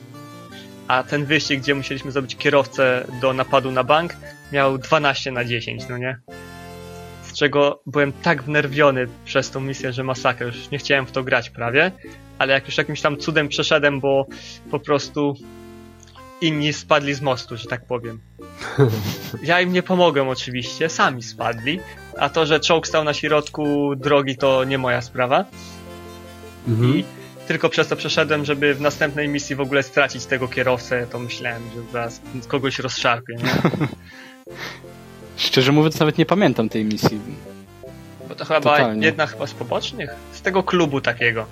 a ten wyścig, gdzie musieliśmy zrobić kierowcę do napadu na bank, miał 12/10, no nie? Z czego byłem tak wnerwiony przez tą misję, że masakra, już nie chciałem w to grać prawie, ale jak już jakimś tam cudem przeszedłem, bo po prostu inni spadli z mostu, że tak powiem. Ja im nie pomogłem oczywiście, sami spadli, a to, że czołg stał na środku drogi, to nie moja sprawa. I tylko przez to przeszedłem, żeby w następnej misji w ogóle stracić tego kierowcę, to myślałem, że zaraz kogoś rozszarpię, nie? Szczerze mówiąc, nawet nie pamiętam tej misji. Bo to chyba Totalnie. jedna chyba z pobocznych, z tego klubu takiego.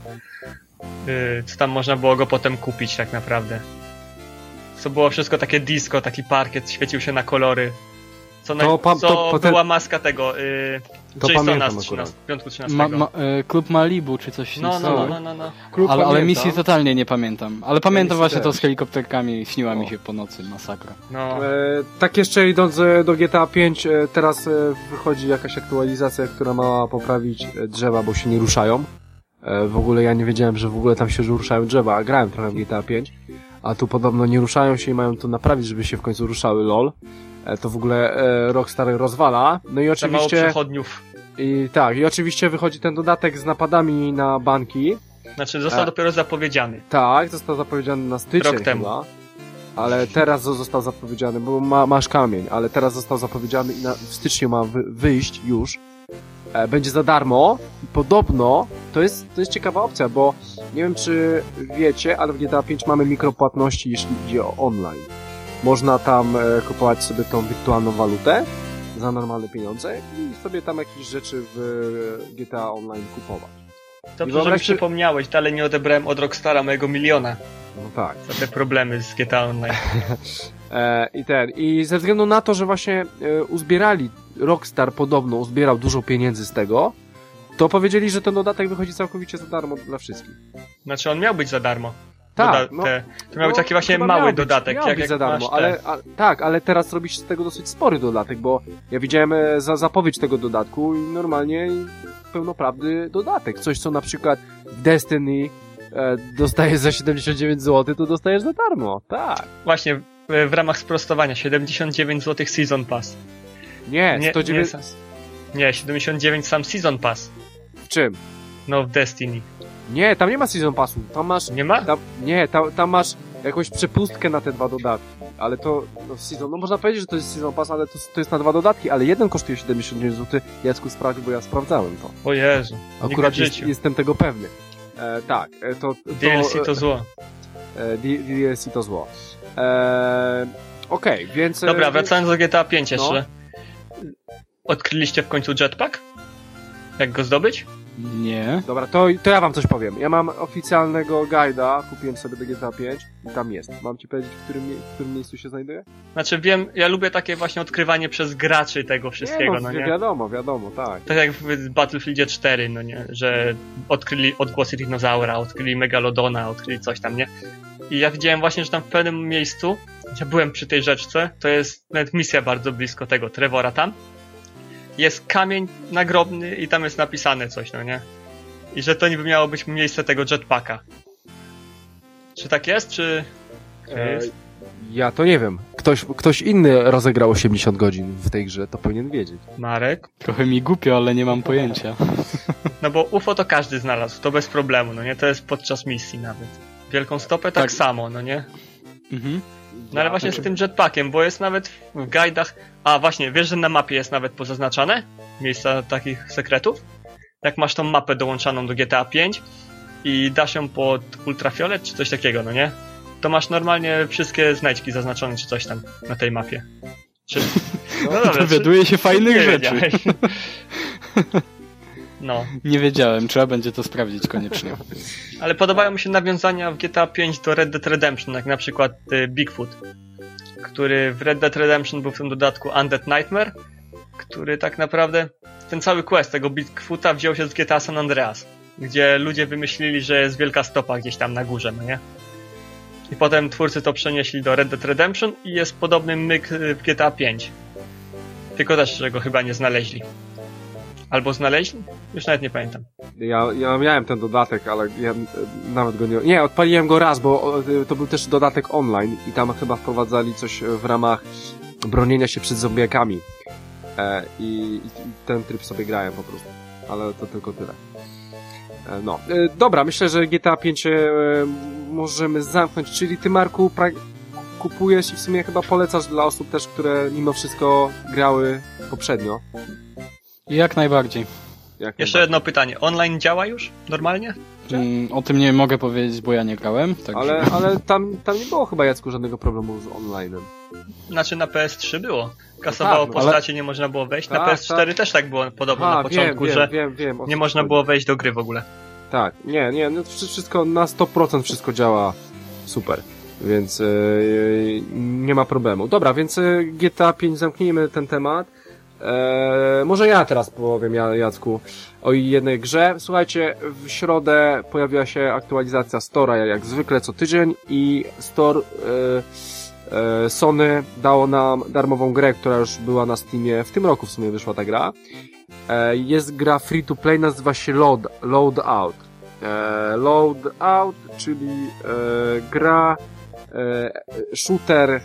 Co tam można było go potem kupić tak naprawdę. Co było wszystko takie disco, taki parkiet, świecił się na kolory. Co była maska tego To Jasona pamiętam z akurat. piątku 13. Klub Malibu czy coś No. Klub Ale pamiętam. misji totalnie nie pamiętam. Ale pamiętam misji właśnie to też. z helikopterkami, śniła mi się po nocy, masakra. No. Tak jeszcze idąc do GTA 5, teraz wychodzi jakaś aktualizacja, która ma poprawić drzewa, bo się nie ruszają. W ogóle ja nie wiedziałem, że w ogóle tam się ruszają drzewa, a grałem trochę w GTA 5, a tu podobno nie ruszają się i mają to naprawić, żeby się w końcu ruszały, lol. To w ogóle Rockstar rozwala. No i Za mało oczywiście... przechodniów. I oczywiście wychodzi ten dodatek z napadami na banki. Znaczy został dopiero zapowiedziany. Tak, został zapowiedziany na styczeń Rok temu. chyba. Ale teraz został zapowiedziany, bo masz kamień, ale teraz został zapowiedziany i w styczniu ma wyjść już. Będzie za darmo i podobno to jest ciekawa opcja, bo nie wiem czy wiecie, ale w GTA 5 mamy mikropłatności, jeśli idzie o online. Można tam kupować sobie tą wirtualną walutę za normalne pieniądze i sobie tam jakieś rzeczy w GTA Online kupować. Dobrze, że mi przypomniałeś, dalej nie odebrałem od Rockstara mojego 1 000 000 No tak. za te problemy z GTA Online. I ze względu na to, że właśnie uzbierali, Rockstar podobno uzbierał dużo pieniędzy z tego, to powiedzieli, że ten dodatek wychodzi całkowicie za darmo dla wszystkich. Znaczy on miał być za darmo. Tak, to miał być taki właśnie mały dodatek. Miał być za darmo, ale teraz robi się z tego dosyć spory dodatek, bo ja widziałem zapowiedź tego dodatku i normalnie pełnoprawny dodatek. Coś, co na przykład w Destiny dostajesz za 79 zł, to dostajesz za darmo. Tak. Właśnie, w ramach sprostowania 79 zł Season Pass. Nie, 109... Nie, 79 sam Season Pass. W czym? No, w Destiny. Nie, tam nie ma Season Passu. Tam masz... Nie ma? Tam masz jakąś przepustkę na te 2 dodatki. Ale to... Season... No można powiedzieć, że to jest Season Pass, ale to jest na 2 dodatki, ale jeden kosztuje 79 zł. Jacku sprawdził, bo ja sprawdzałem to. O Jezu. Akurat jestem tego pewny. Tak, to DLC to zło. DLC to zło. Okej, więc... Dobra, wracając do GTA 5 jeszcze. Odkryliście w końcu jetpack? Jak go zdobyć? Nie. Dobra, to ja wam coś powiem. Ja mam oficjalnego guida, kupiłem sobie do GTA 5 i tam jest. Mam ci powiedzieć, w którym miejscu się znajduje? Znaczy wiem, ja lubię takie właśnie odkrywanie przez graczy tego wszystkiego, no nie? Wiadomo, tak. Tak jak w Battlefieldzie 4, no nie? Że odkryli odgłosy dinozaura, odkryli Megalodona, odkryli coś tam, nie? I ja widziałem właśnie, że tam w pewnym miejscu, gdzie byłem przy tej rzeczce, to jest nawet misja bardzo blisko tego Trevora tam, jest kamień nagrobny i tam jest napisane coś, no nie? I że to niby miało być miejsce tego jetpacka. Czy tak jest, czy... jest? Ja to nie wiem. Ktoś inny rozegrał 80 godzin w tej grze, to powinien wiedzieć. Marek? Trochę mi głupio, ale nie mam pojęcia. No bo UFO to każdy znalazł, to bez problemu, no nie? To jest podczas misji nawet. Wielką stopę tak samo, no nie? Mhm. No ale właśnie z tym jetpackiem, bo jest nawet w guidach... A właśnie, wiesz, że na mapie jest nawet pozaznaczane miejsca takich sekretów? Jak masz tą mapę dołączaną do GTA 5 i dasz ją pod ultrafiolet czy coś takiego, no nie? To masz normalnie wszystkie znajdźki zaznaczone czy coś tam na tej mapie. No dobra, dowiaduje się fajnych rzeczy. No. Nie wiedziałem, trzeba będzie to sprawdzić koniecznie. Ale podobają mi się nawiązania w GTA 5 do Red Dead Redemption, jak na przykład Bigfoot, który w Red Dead Redemption był w tym dodatku Undead Nightmare, który tak naprawdę, ten cały quest tego Bigfoota wziął się z GTA San Andreas. gdzie ludzie wymyślili, że jest wielka stopa gdzieś tam na górze, no nie? I potem twórcy to przenieśli do Red Dead Redemption i jest podobny myk w GTA 5. Tylko też, że go chyba nie znaleźli. Albo znaleźli? Już nawet nie pamiętam. Ja miałem ten dodatek, ale ja nawet go nie... Nie, odpaliłem go raz, bo to był też dodatek online i tam chyba wprowadzali coś w ramach bronienia się przed zombiakami. I ten tryb sobie grałem po prostu. Ale to tylko tyle. No. Dobra, myślę, że GTA 5 możemy zamknąć. Czyli ty, Marku, kupujesz i w sumie chyba polecasz dla osób też, które mimo wszystko grały poprzednio. Jak najbardziej. Jeszcze jedno pytanie. Online działa już normalnie? O tym nie mogę powiedzieć, bo ja nie grałem. Ale tam nie było chyba, Jacku, żadnego problemu z online'em. Znaczy na PS3 było. Kasowało postacie, nie można było wejść. Na PS4 też tak było podobno na początku, że nie można było wejść do gry w ogóle. Tak, nie, no wszystko na 100% wszystko działa super, więc nie ma problemu. Dobra, więc GTA 5 zamknijmy ten temat. Może ja teraz powiem, Jacku, o jednej grze. Słuchajcie, w środę pojawiła się aktualizacja Store'a jak zwykle co tydzień i Store Sony dało nam darmową grę, która już była na Steamie. W tym roku w sumie wyszła ta gra. Jest gra free to play, nazywa się Load Out. Load Out, czyli gra shooter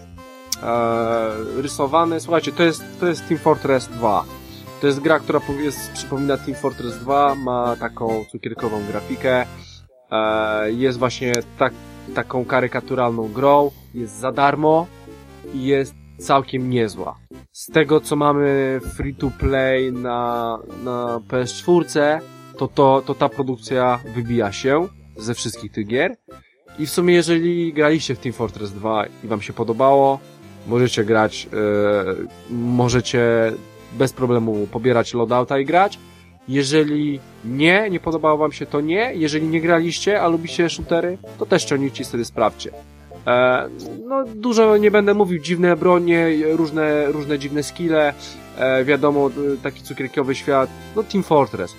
rysowany. Słuchajcie, to jest Team Fortress 2. To jest gra, która przypomina Team Fortress 2, ma taką cukierkową grafikę, jest właśnie taką karykaturalną grą, jest za darmo i jest całkiem niezła. Z tego, co mamy free to play na PS4, to ta produkcja wybija się ze wszystkich tych gier. I w sumie, jeżeli graliście w Team Fortress 2 i wam się podobało, możecie grać, możecie bez problemu pobierać loadouta i grać. Jeżeli nie podobało wam się, to nie. Jeżeli nie graliście, a lubicie shootery, to też ściągnijcie i sobie sprawdźcie. No, dużo nie będę mówił, dziwne bronie, różne dziwne skille, wiadomo, taki cukierkiowy świat, no Team Fortress.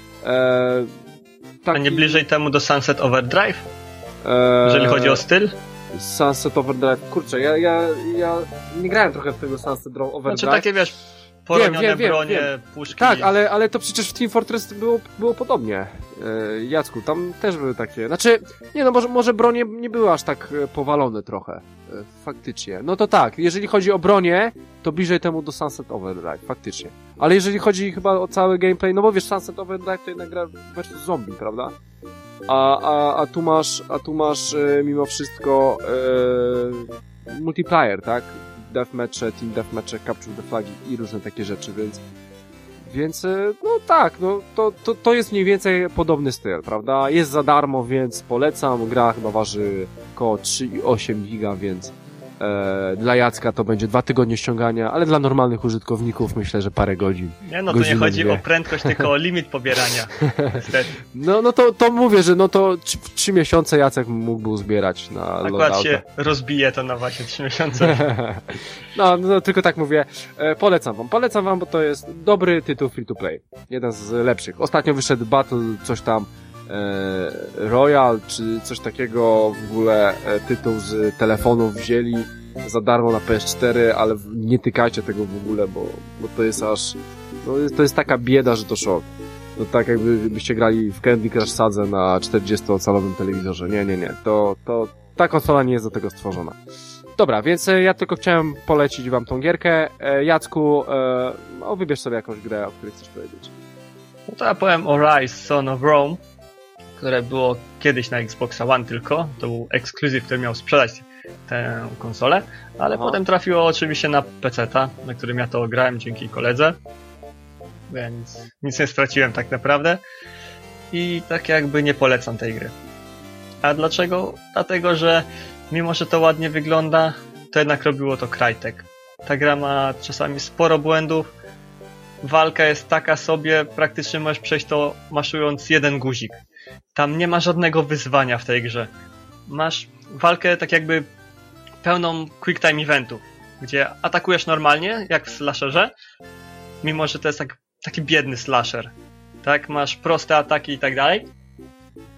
A nie bliżej temu do Sunset Overdrive? Jeżeli chodzi o styl? Sunset Overdrive, kurczę, ja nie grałem trochę w tego Sunset Overdrive. Znaczy takie, wiesz, poronione bronie, puszki. Tak, ale to przecież w Team Fortress było podobnie. Jacku, tam też były takie... Znaczy, nie no, może bronie nie były aż tak powalone trochę. Faktycznie. No to tak, jeżeli chodzi o bronię, to bliżej temu do Sunset Overdrive, faktycznie. Ale jeżeli chodzi chyba o cały gameplay, no bo wiesz, Sunset Overdrive to jednak gra versus zombie, prawda? A tu masz mimo wszystko multiplayer, tak? Deathmatche, team deathmatche, capture the flagi i różne takie rzeczy, więc no tak, no to jest mniej więcej podobny styl, prawda? Jest za darmo, więc polecam. Gra chyba waży około 3,8 giga, więc dla Jacka to będzie 2 tygodnie ściągania, ale dla normalnych użytkowników myślę, że parę godzin. Nie, no to nie chodzi o prędkość, tylko o limit pobierania. No to mówię, że no to 3 miesiące Jacek mógłby uzbierać na loadouta. Akurat się rozbije to na właśnie 3 miesiące. No tylko tak mówię. Polecam wam, bo to jest dobry tytuł free to play. Jeden z lepszych. Ostatnio wyszedł Battle, coś tam Royal, czy coś takiego, w ogóle tytuł z telefonów wzięli za darmo na PS4, ale nie tykajcie tego w ogóle, bo to jest aż, no to jest taka bieda, że to szok. To tak jakbyście grali w Candy Crush Sadze na 40-calowym telewizorze. Nie. Ta konsola nie jest do tego stworzona. Dobra, więc ja tylko chciałem polecić wam tą gierkę. Jacku, wybierz sobie jakąś grę, o której chcesz powiedzieć. No to ja powiem o Rise Son of Rome, które było kiedyś na Xboxa One tylko. To był ekskluzyw, który miał sprzedać tę konsolę, ale potem trafiło oczywiście na PC-ta, na którym ja to grałem dzięki koledze, więc nic nie straciłem tak naprawdę i tak jakby nie polecam tej gry. A dlaczego? Dlatego, że mimo, że to ładnie wygląda, to jednak robiło to Crytek. Ta gra ma czasami sporo błędów, walka jest taka sobie, praktycznie możesz przejść to maszując jeden guzik. Tam nie ma żadnego wyzwania w tej grze. Masz walkę tak jakby pełną quick time eventów, gdzie atakujesz normalnie, jak w slasherze, mimo że to jest taki biedny slasher. Tak, masz proste ataki i tak dalej,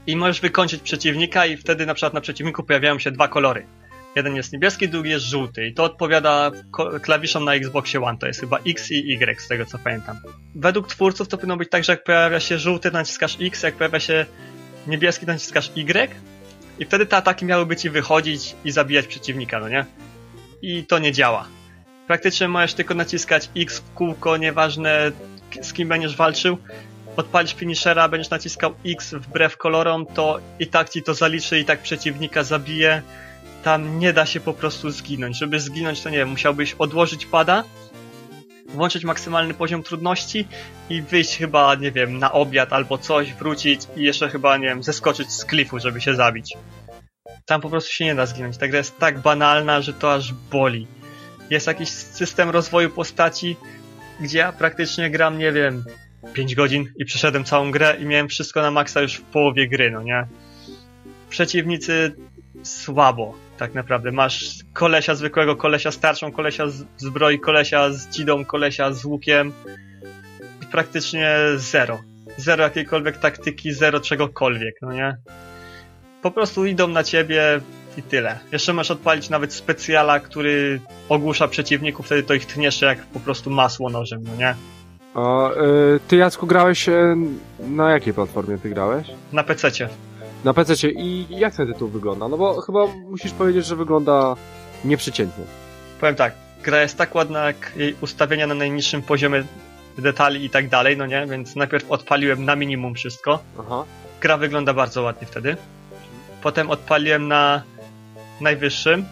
i możesz wykończyć przeciwnika i wtedy na przykład na przeciwniku pojawiają się dwa kolory. Jeden jest niebieski, drugi jest żółty i to odpowiada klawiszom na Xboxie One, to jest chyba X i Y z tego co pamiętam. Według twórców to powinno być tak, że jak pojawia się żółty, to naciskasz X, jak pojawia się niebieski, to naciskasz Y i wtedy te ataki miałyby ci wychodzić i zabijać przeciwnika, no nie? I to nie działa. Praktycznie możesz tylko naciskać X w kółko, nieważne z kim będziesz walczył, odpalisz finishera, będziesz naciskał X wbrew kolorom, to i tak ci to zaliczy, i tak przeciwnika zabije. Tam nie da się po prostu zginąć. Żeby zginąć, to nie wiem, musiałbyś odłożyć pada, włączyć maksymalny poziom trudności i wyjść chyba, nie wiem, na obiad albo coś, wrócić i jeszcze chyba, nie wiem, zeskoczyć z klifu, żeby się zabić. Tam po prostu się nie da zginąć. Ta gra jest tak banalna, że to aż boli. Jest jakiś system rozwoju postaci, gdzie ja praktycznie gram, nie wiem, 5 godzin i przeszedłem całą grę i miałem wszystko na maksa już w połowie gry, no nie? Przeciwnicy słabo, tak naprawdę. Masz kolesia zwykłego, kolesia starszą, kolesia z zbroi, kolesia z dzidą, kolesia z łukiem i praktycznie zero. Zero jakiejkolwiek taktyki, zero czegokolwiek, no nie? Po prostu idą na ciebie i tyle. Jeszcze możesz odpalić nawet specjala, który ogłusza przeciwników, wtedy to ich tniesz jak po prostu masło nożem, no nie? A ty, Jacku, grałeś na jakiej platformie ty grałeś? Na PC-cie. Na PC-cie. I jak ten tytuł wygląda? No bo chyba musisz powiedzieć, że wygląda nieprzeciętnie. Powiem tak, gra jest tak ładna, jak jej ustawienia na najniższym poziomie detali i tak dalej, no nie? Więc najpierw odpaliłem na minimum wszystko. Aha. Gra wygląda bardzo ładnie wtedy. Potem odpaliłem na najwyższym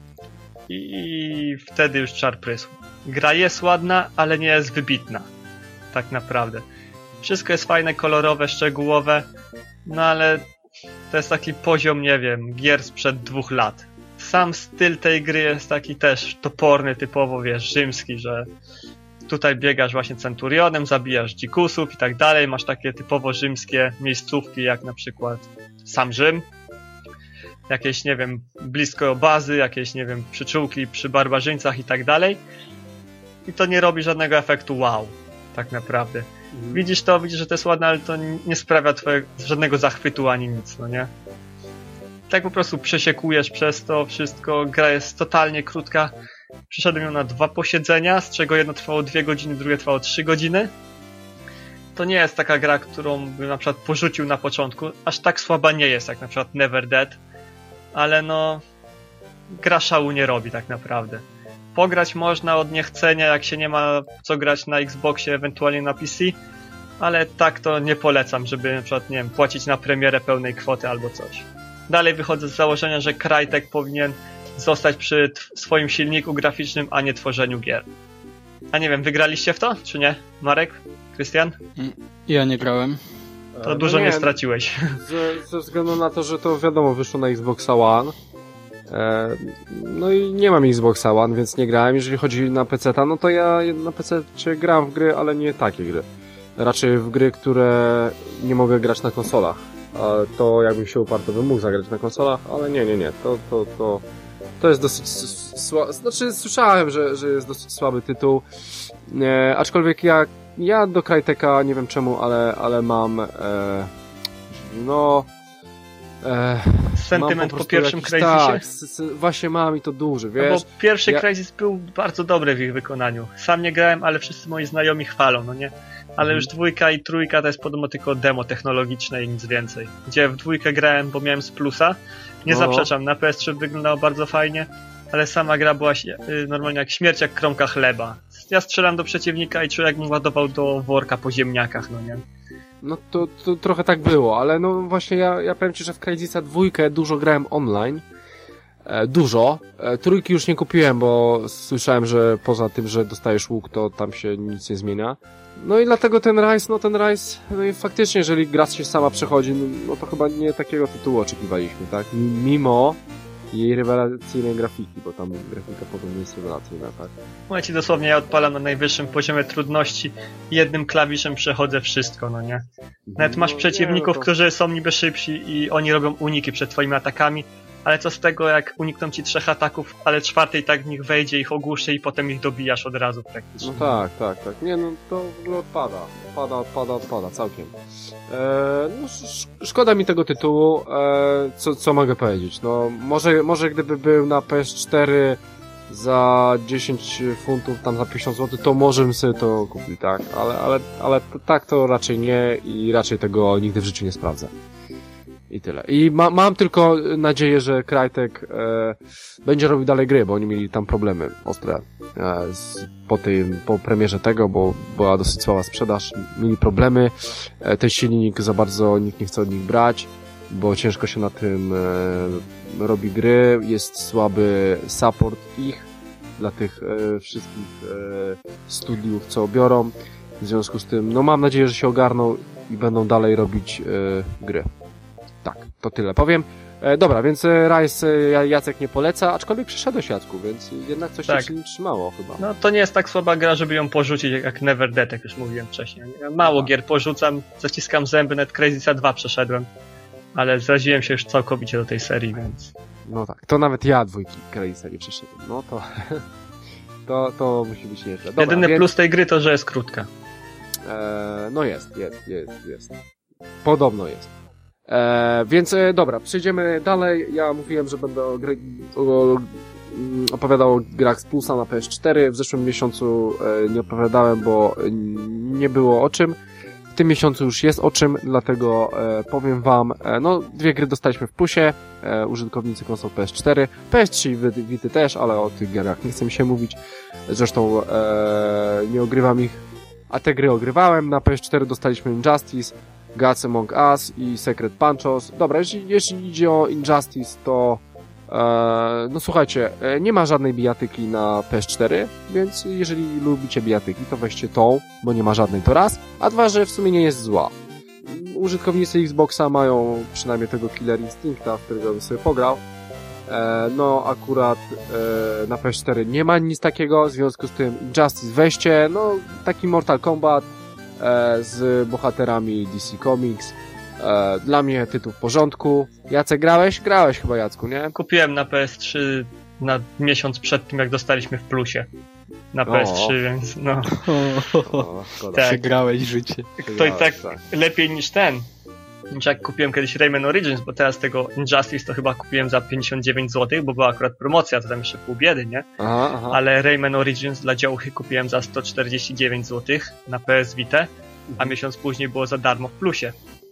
i wtedy już czar prysł. Gra jest ładna, ale nie jest wybitna. Tak naprawdę. Wszystko jest fajne, kolorowe, szczegółowe, no ale to jest taki poziom, nie wiem, gier sprzed 2 lat. Sam styl tej gry jest taki też toporny, typowo, wiesz, rzymski, że tutaj biegasz właśnie centurionem, zabijasz dzikusów i tak dalej. Masz takie typowo rzymskie miejscówki, jak na przykład sam Rzym. Jakieś, nie wiem, blisko bazy, jakieś, nie wiem, przyczółki przy barbarzyńcach i tak dalej. I to nie robi żadnego efektu wow, tak naprawdę. Widzisz to, widzisz, że to jest ładne, ale to nie sprawia żadnego zachwytu ani nic, no nie? Tak po prostu przesiekujesz przez to wszystko. Gra jest totalnie krótka. Przeszedłem ją na 2 posiedzenia, z czego jedno trwało 2 godziny, drugie trwało 3 godziny. To nie jest taka gra, którą bym na przykład porzucił na początku. Aż tak słaba nie jest, jak na przykład Never Dead. Ale no, gra szału nie robi tak naprawdę. Pograć można od niechcenia, jak się nie ma co grać na Xboxie, ewentualnie na PC, ale tak to nie polecam, żeby na przykład, nie wiem, płacić na premierę pełnej kwoty albo coś. Dalej wychodzę z założenia, że Crytek powinien zostać przy swoim silniku graficznym, a nie tworzeniu gier. A nie wiem, wygraliście w to, czy nie? Marek? Krystian? Ja nie grałem. To dużo nie straciłeś. Ze względu na to, że to wiadomo, wyszło na Xboxa One. No i nie mam Xboxa One, więc nie grałem. Jeżeli chodzi na PC-ta, no to ja na PC-cie gram w gry, ale nie takie gry. Raczej w gry, które nie mogę grać na konsolach. To jakbym się uparł, to bym mógł zagrać na konsolach, ale nie. To jest dosyć słaby. Znaczy, słyszałem, że jest dosyć słaby tytuł. Aczkolwiek ja do Cryteka nie wiem czemu, ale mam sentyment mam po pierwszym Crysisie? Tak, właśnie mam i to duży, wiesz. No bo pierwszy Crysis był bardzo dobry w ich wykonaniu. Sam nie grałem, ale wszyscy moi znajomi chwalą, no nie? Ale już 2 i 3 to jest podobno tylko demo technologiczne i nic więcej. Gdzie w 2 grałem, bo miałem z plusa. Nie zaprzeczam, na PS3 wyglądało bardzo fajnie, ale sama gra była normalnie jak śmierć, jak kromka chleba. Ja strzelam do przeciwnika i czuję, jakbym ładował do worka po ziemniakach, no nie? No to trochę tak było, ale no właśnie ja powiem ci, że w Crysisa 2 dużo grałem online. Dużo. 3 już nie kupiłem, bo słyszałem, że poza tym, że dostajesz łuk, to tam się nic nie zmienia. No i dlatego ten Rise, no i faktycznie, jeżeli gra się sama przechodzi, no to chyba nie takiego tytułu oczekiwaliśmy, tak? Mimo jej rewelacyjnej grafiki, bo tam grafika podobno jest rewelacyjna, tak? Mówię ci dosłownie, ja odpalam na najwyższym poziomie trudności i jednym klawiszem przechodzę wszystko, no nie? Nawet masz przeciwników, którzy są niby szybsi i oni robią uniki przed twoimi atakami, ale co z tego, jak unikną ci 3 ataków, ale 4 i tak w nich wejdzie, ich ogłuszy i potem ich dobijasz od razu praktycznie. No tak. Nie, no to w ogóle odpada całkiem. No, szkoda mi tego tytułu, co mogę powiedzieć. No, może gdyby był na PS4 za 10 funtów, tam za 50 zł, to może bym sobie to kupił, tak? Ale tak to raczej nie i raczej tego nigdy w życiu nie sprawdzę. I tyle. I mam tylko nadzieję, że Crytek będzie robił dalej gry, bo oni mieli tam problemy ostre po premierze tego, bo była dosyć słaba sprzedaż. Mieli problemy. Ten silnik za bardzo nikt nie chce od nich brać, bo ciężko się na tym robi gry. Jest słaby support ich dla tych wszystkich studiów, co biorą. W związku z tym, no mam nadzieję, że się ogarną i będą dalej robić gry. Tak, to tyle powiem. Dobra, więc Rise Jacek nie poleca, aczkolwiek przeszedłeś, Jacku, więc jednak coś Tak. się trzymało chyba. No to nie jest tak słaba gra, żeby ją porzucić jak Never Dead, jak już mówiłem wcześniej. Ja mało gier porzucam, zaciskam zęby, nawet Crazysa 2 przeszedłem, ale zraziłem się już całkowicie do tej serii, więc... No tak, to nawet ja dwójki Crazysa nie przeszedłem. No to to musi być nieźle. Dobra, Jedyny więc, plus tej gry to, że jest krótka. no jest. Podobno jest. Więc dobra, przejdziemy dalej. Ja mówiłem, że będę opowiadał o grach z Pulsa na PS4. W zeszłym miesiącu nie opowiadałem, bo nie było o czym. W tym miesiącu już jest o czym, dlatego powiem wam, no 2 gry dostaliśmy w plusie, użytkownicy konsol PS4, PS3 i Vity też, ale o tych grach nie chcę mi się mówić. Zresztą nie ogrywam ich, a te gry ogrywałem. Na PS4 dostaliśmy Injustice, Gods Among Us i Secret Punchos. Dobra, jeśli idzie o Injustice, to no słuchajcie, nie ma żadnej bijatyki na PS4, więc jeżeli lubicie bijatyki, to weźcie tą, bo nie ma żadnej, to raz, a dwa, że w sumie nie jest zła. Użytkownicy Xboxa mają przynajmniej tego Killer Instincta, w którego bym sobie pograł. No akurat na PS4 nie ma nic takiego, w związku z tym Injustice weźcie, no taki Mortal Kombat z bohaterami DC Comics. Dla mnie tytuł w porządku. Jacek, grałeś? Grałeś chyba, Jacku, nie? Kupiłem na PS3 na miesiąc przed tym, jak dostaliśmy w plusie na PS3, więc no. Szkoda. Tak. Przegrałeś życie. To i tak lepiej niż ten. Niż jak kupiłem kiedyś Rayman Origins, bo teraz tego Injustice to chyba kupiłem za 59 zł, bo była akurat promocja, to tam jeszcze pół biedy, nie? Aha. Ale Rayman Origins dla działchy kupiłem za 149 zł na PS Vita, a miesiąc później było za darmo w plusie.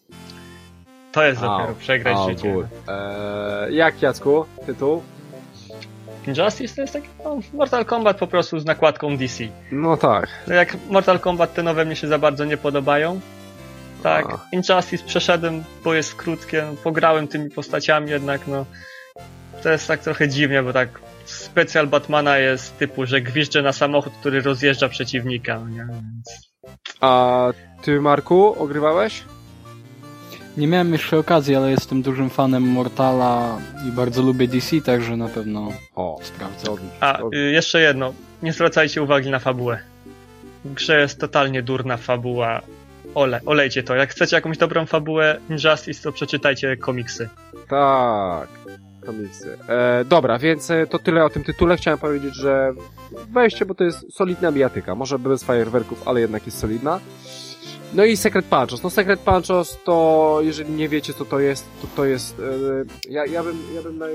To jest dopiero przegrać życie. Jak, Jacku, tytuł? Injustice to jest taki Mortal Kombat po prostu z nakładką DC. No tak. Jak Mortal Kombat te nowe mnie się za bardzo nie podobają. Tak, Injustice przeszedłem, bo jest krótkie, pograłem tymi postaciami jednak, no to jest tak trochę dziwnie, bo tak specjal Batmana jest typu, że gwizdże na samochód, który rozjeżdża przeciwnika, no nie? Więc... A ty, Marku, ogrywałeś? Nie miałem jeszcze okazji, ale jestem dużym fanem Mortala i bardzo lubię DC, także na pewno sprawdzę. Jeszcze jedno, nie zwracajcie uwagi na fabułę. W grze jest totalnie durna fabuła. Olejcie to. Jak chcecie jakąś dobrą fabułę Injustice, to przeczytajcie komiksy. Tak, komiksy. Dobra, więc to tyle o tym tytule. Chciałem powiedzieć, że weźcie, bo to jest solidna bijatyka. Może bez fajerwerków, ale jednak jest solidna. No i Secret Punchos. No Secret Punchos to, jeżeli nie wiecie co to jest, to jest... Ja bym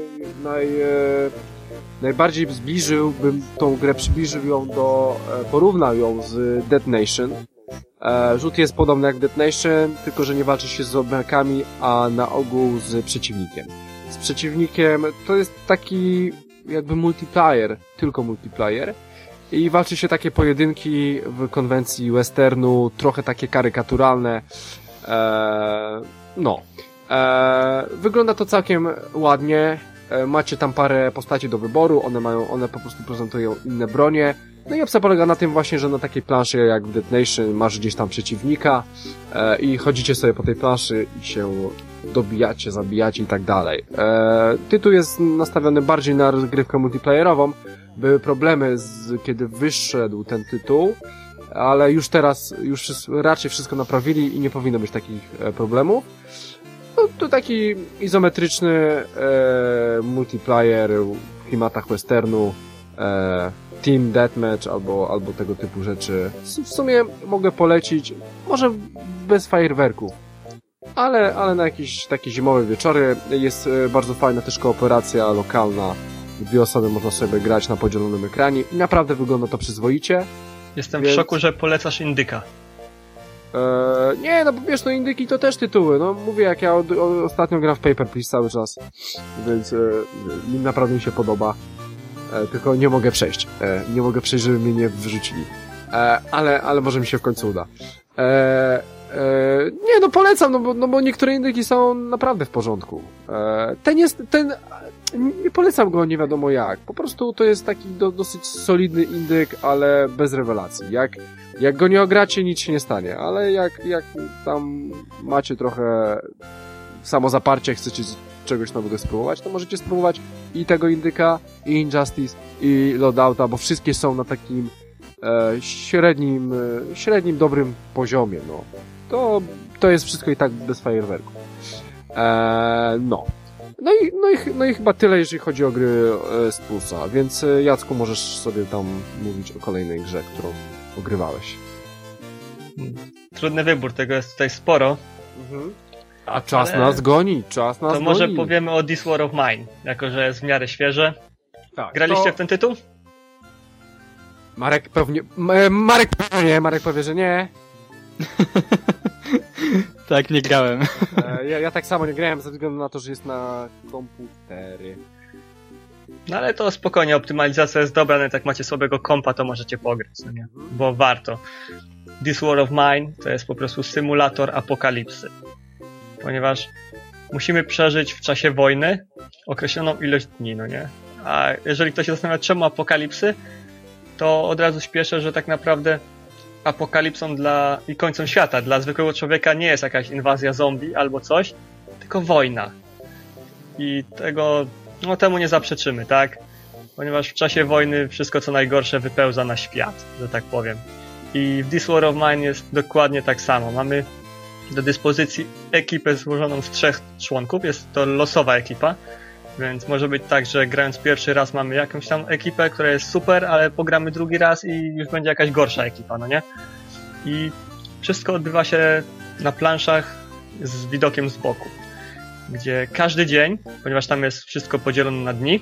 najbardziej zbliżyłbym tą grę, przybliżył ją porównał ją z Dead Nation. Rzut jest podobny jak Dead Nation, tylko że nie walczy się z zombiakami, a na ogół z przeciwnikiem. Z przeciwnikiem to jest taki jakby multiplayer, tylko multiplayer. I walczy się takie pojedynki w konwencji westernu, trochę takie karykaturalne. Wygląda to całkiem ładnie. Macie tam parę postaci do wyboru, one po prostu prezentują inne bronie. No i opcja polega na tym właśnie, że na takiej planszy jak w Dead Nation masz gdzieś tam przeciwnika i chodzicie sobie po tej planszy i się dobijacie, zabijacie i tak dalej. Tytuł jest nastawiony bardziej na rozgrywkę multiplayerową. Były problemy kiedy wyszedł ten tytuł, ale już teraz raczej wszystko naprawili i nie powinno być takich problemów. to taki izometryczny multiplayer w klimatach westernu, team deathmatch albo tego typu rzeczy. W sumie mogę polecić, może bez fajerwerków, ale na jakieś takie zimowe wieczory. Jest bardzo fajna też kooperacja lokalna. 2 osoby można sobie grać na podzielonym ekranie i naprawdę wygląda to przyzwoicie. Jestem w szoku, że polecasz Indyka. Nie, no bo wiesz, no Indyki to też tytuły. No mówię, jak ja ostatnio gram w Paper Please cały czas, więc mi naprawdę mi się podoba. Tylko nie mogę przejść. Nie mogę przejść, żeby mnie nie wyrzucili. Ale może mi się w końcu uda. Nie, no polecam, no bo niektóre indyki są naprawdę w porządku. Nie polecam go nie wiadomo jak. Po prostu to jest taki dosyć solidny indyk, ale bez rewelacji. Jak go nie ogracie, nic się nie stanie, ale jak tam macie trochę samozaparcie, chcecie czegoś nowego spróbować, to możecie spróbować i tego indyka, i Injustice, i Loadouta, bo wszystkie są na takim średnim, dobrym poziomie, no. To jest wszystko i tak bez fajerwerku. No. No i chyba tyle, jeżeli chodzi o gry z Plusa, więc Jacku, możesz sobie tam mówić o kolejnej grze, którą ogrywałeś. Trudny wybór, tego jest tutaj sporo. A czas nas goni, To może powiemy o This War of Mine, jako że jest w miarę świeże. Tak, Graliście w ten tytuł? Marek powie, że nie. Tak, nie grałem. Ja tak samo nie grałem ze względu na to, że jest na komputery. No ale to spokojnie, optymalizacja jest dobra, nawet jak macie słabego kompa, to możecie pograć, no nie? Bo warto. This War of Mine to jest po prostu symulator apokalipsy. Ponieważ musimy przeżyć w czasie wojny określoną ilość dni, no nie? A jeżeli ktoś się zastanawia, czemu apokalipsy, to od razu śpieszę, że tak naprawdę apokalipsą i końcem świata dla zwykłego człowieka nie jest jakaś inwazja zombie albo coś, tylko wojna. I temu nie zaprzeczymy, tak? Ponieważ w czasie wojny wszystko co najgorsze wypełza na świat, że tak powiem. I w This War of Mine jest dokładnie tak samo. Mamy do dyspozycji ekipę złożoną z 3 członków, jest to losowa ekipa, więc może być tak, że grając pierwszy raz mamy jakąś tam ekipę, która jest super, ale pogramy drugi raz i już będzie jakaś gorsza ekipa, no nie? I wszystko odbywa się na planszach z widokiem z boku, gdzie każdy dzień, ponieważ tam jest wszystko podzielone na dni,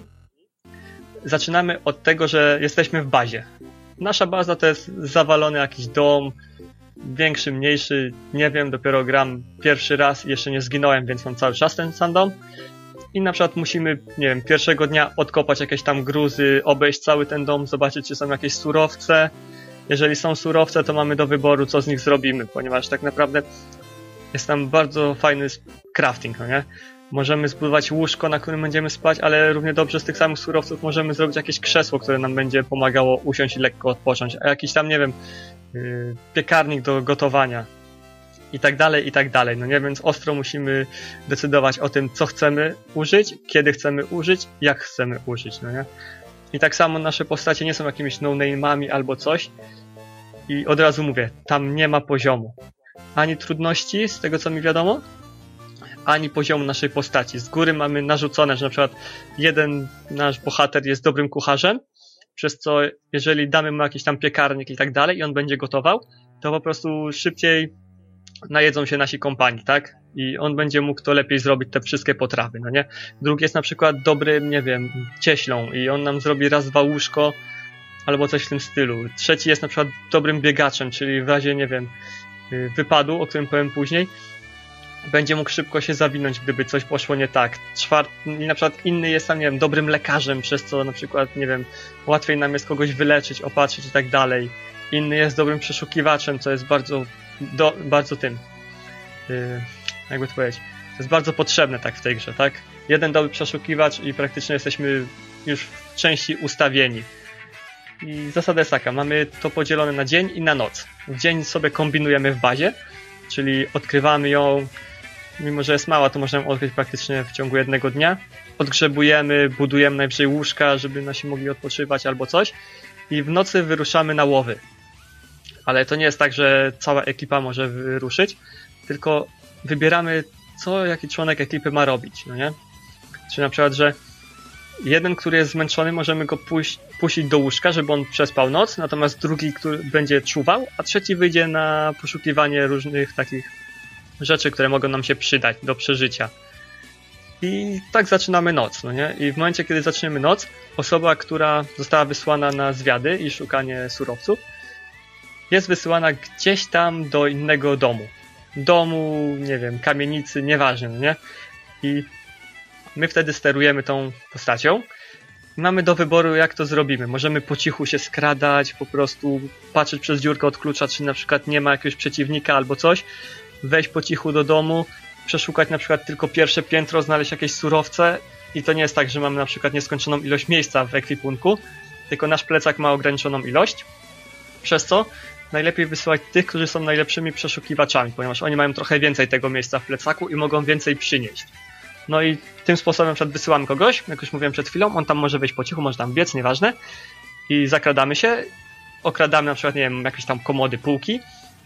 zaczynamy od tego, że jesteśmy w bazie. Nasza baza to jest zawalony jakiś dom, większy, mniejszy, nie wiem, dopiero gram pierwszy raz i jeszcze nie zginąłem, więc mam cały czas ten sam dom. I na przykład musimy, nie wiem, pierwszego dnia odkopać jakieś tam gruzy, obejść cały ten dom, zobaczyć, czy są jakieś surowce. Jeżeli są surowce, to mamy do wyboru, co z nich zrobimy, ponieważ tak naprawdę jest tam bardzo fajny crafting, no nie? Możemy zbudować łóżko, na którym będziemy spać, ale równie dobrze z tych samych surowców możemy zrobić jakieś krzesło, które nam będzie pomagało usiąść i lekko odpocząć, a jakiś tam, nie wiem, piekarnik do gotowania i tak dalej, no nie? Więc ostro musimy decydować o tym, co chcemy użyć, kiedy chcemy użyć, jak chcemy użyć, no nie? I tak samo nasze postacie nie są jakimiś no-name'ami albo coś i od razu mówię, tam nie ma poziomu. Ani trudności, z tego co mi wiadomo, ani poziomu naszej postaci. Z góry mamy narzucone, że na przykład jeden nasz bohater jest dobrym kucharzem, przez co jeżeli damy mu jakiś tam piekarnik i tak dalej i on będzie gotował, to po prostu szybciej najedzą się nasi kompani, tak? I on będzie mógł to lepiej zrobić, te wszystkie potrawy, no nie? Drugi jest na przykład dobrym, nie wiem, cieślą i on nam zrobi raz, 2 łóżko albo coś w tym stylu. Trzeci jest na przykład dobrym biegaczem, czyli w razie, nie wiem, wypadu, o którym powiem później, będzie mógł szybko się zawinąć, gdyby coś poszło nie tak. I na przykład inny jest tam, nie wiem, dobrym lekarzem, przez co na przykład, nie wiem, łatwiej nam jest kogoś wyleczyć, opatrzyć i tak dalej. Inny jest dobrym przeszukiwaczem, co jest bardzo tym, jakby to powiedzieć, to jest bardzo potrzebne tak w tej grze, tak? Jeden dobry przeszukiwacz i praktycznie jesteśmy już w części ustawieni. I zasada jest taka, mamy to podzielone na dzień i na noc. W dzień sobie kombinujemy w bazie, czyli odkrywamy ją, mimo że jest mała, to możemy odkryć praktycznie w ciągu jednego dnia. Odgrzebujemy, budujemy najwyżej łóżka, żeby nasi mogli odpoczywać albo coś. I w nocy wyruszamy na łowy. Ale to nie jest tak, że cała ekipa może wyruszyć, tylko wybieramy co jaki członek ekipy ma robić, no nie? Czy na przykład, że jeden, który jest zmęczony, możemy go puścić do łóżka, żeby on przespał noc, natomiast drugi, który będzie czuwał, a trzeci wyjdzie na poszukiwanie różnych takich rzeczy, które mogą nam się przydać do przeżycia. I tak zaczynamy noc, no nie? I w momencie, kiedy zaczniemy noc, osoba, która została wysłana na zwiady i szukanie surowców, jest wysyłana gdzieś tam do innego domu. Domu, nie wiem, kamienicy, nieważne, no nie? I my wtedy sterujemy tą postacią. Mamy do wyboru, jak to zrobimy. Możemy po cichu się skradać, po prostu patrzeć przez dziurkę od klucza, czy na przykład nie ma jakiegoś przeciwnika albo coś, wejść po cichu do domu, przeszukać na przykład tylko pierwsze piętro, znaleźć jakieś surowce i to nie jest tak, że mamy na przykład nieskończoną ilość miejsca w ekwipunku, tylko nasz plecak ma ograniczoną ilość, przez co najlepiej wysyłać tych, którzy są najlepszymi przeszukiwaczami, ponieważ oni mają trochę więcej tego miejsca w plecaku i mogą więcej przynieść. No i tym sposobem wysyłamy kogoś, jak już mówiłem przed chwilą, on tam może wejść po cichu, może tam biec, nieważne, i zakradamy się, okradamy na przykład, nie wiem, jakieś tam komody, półki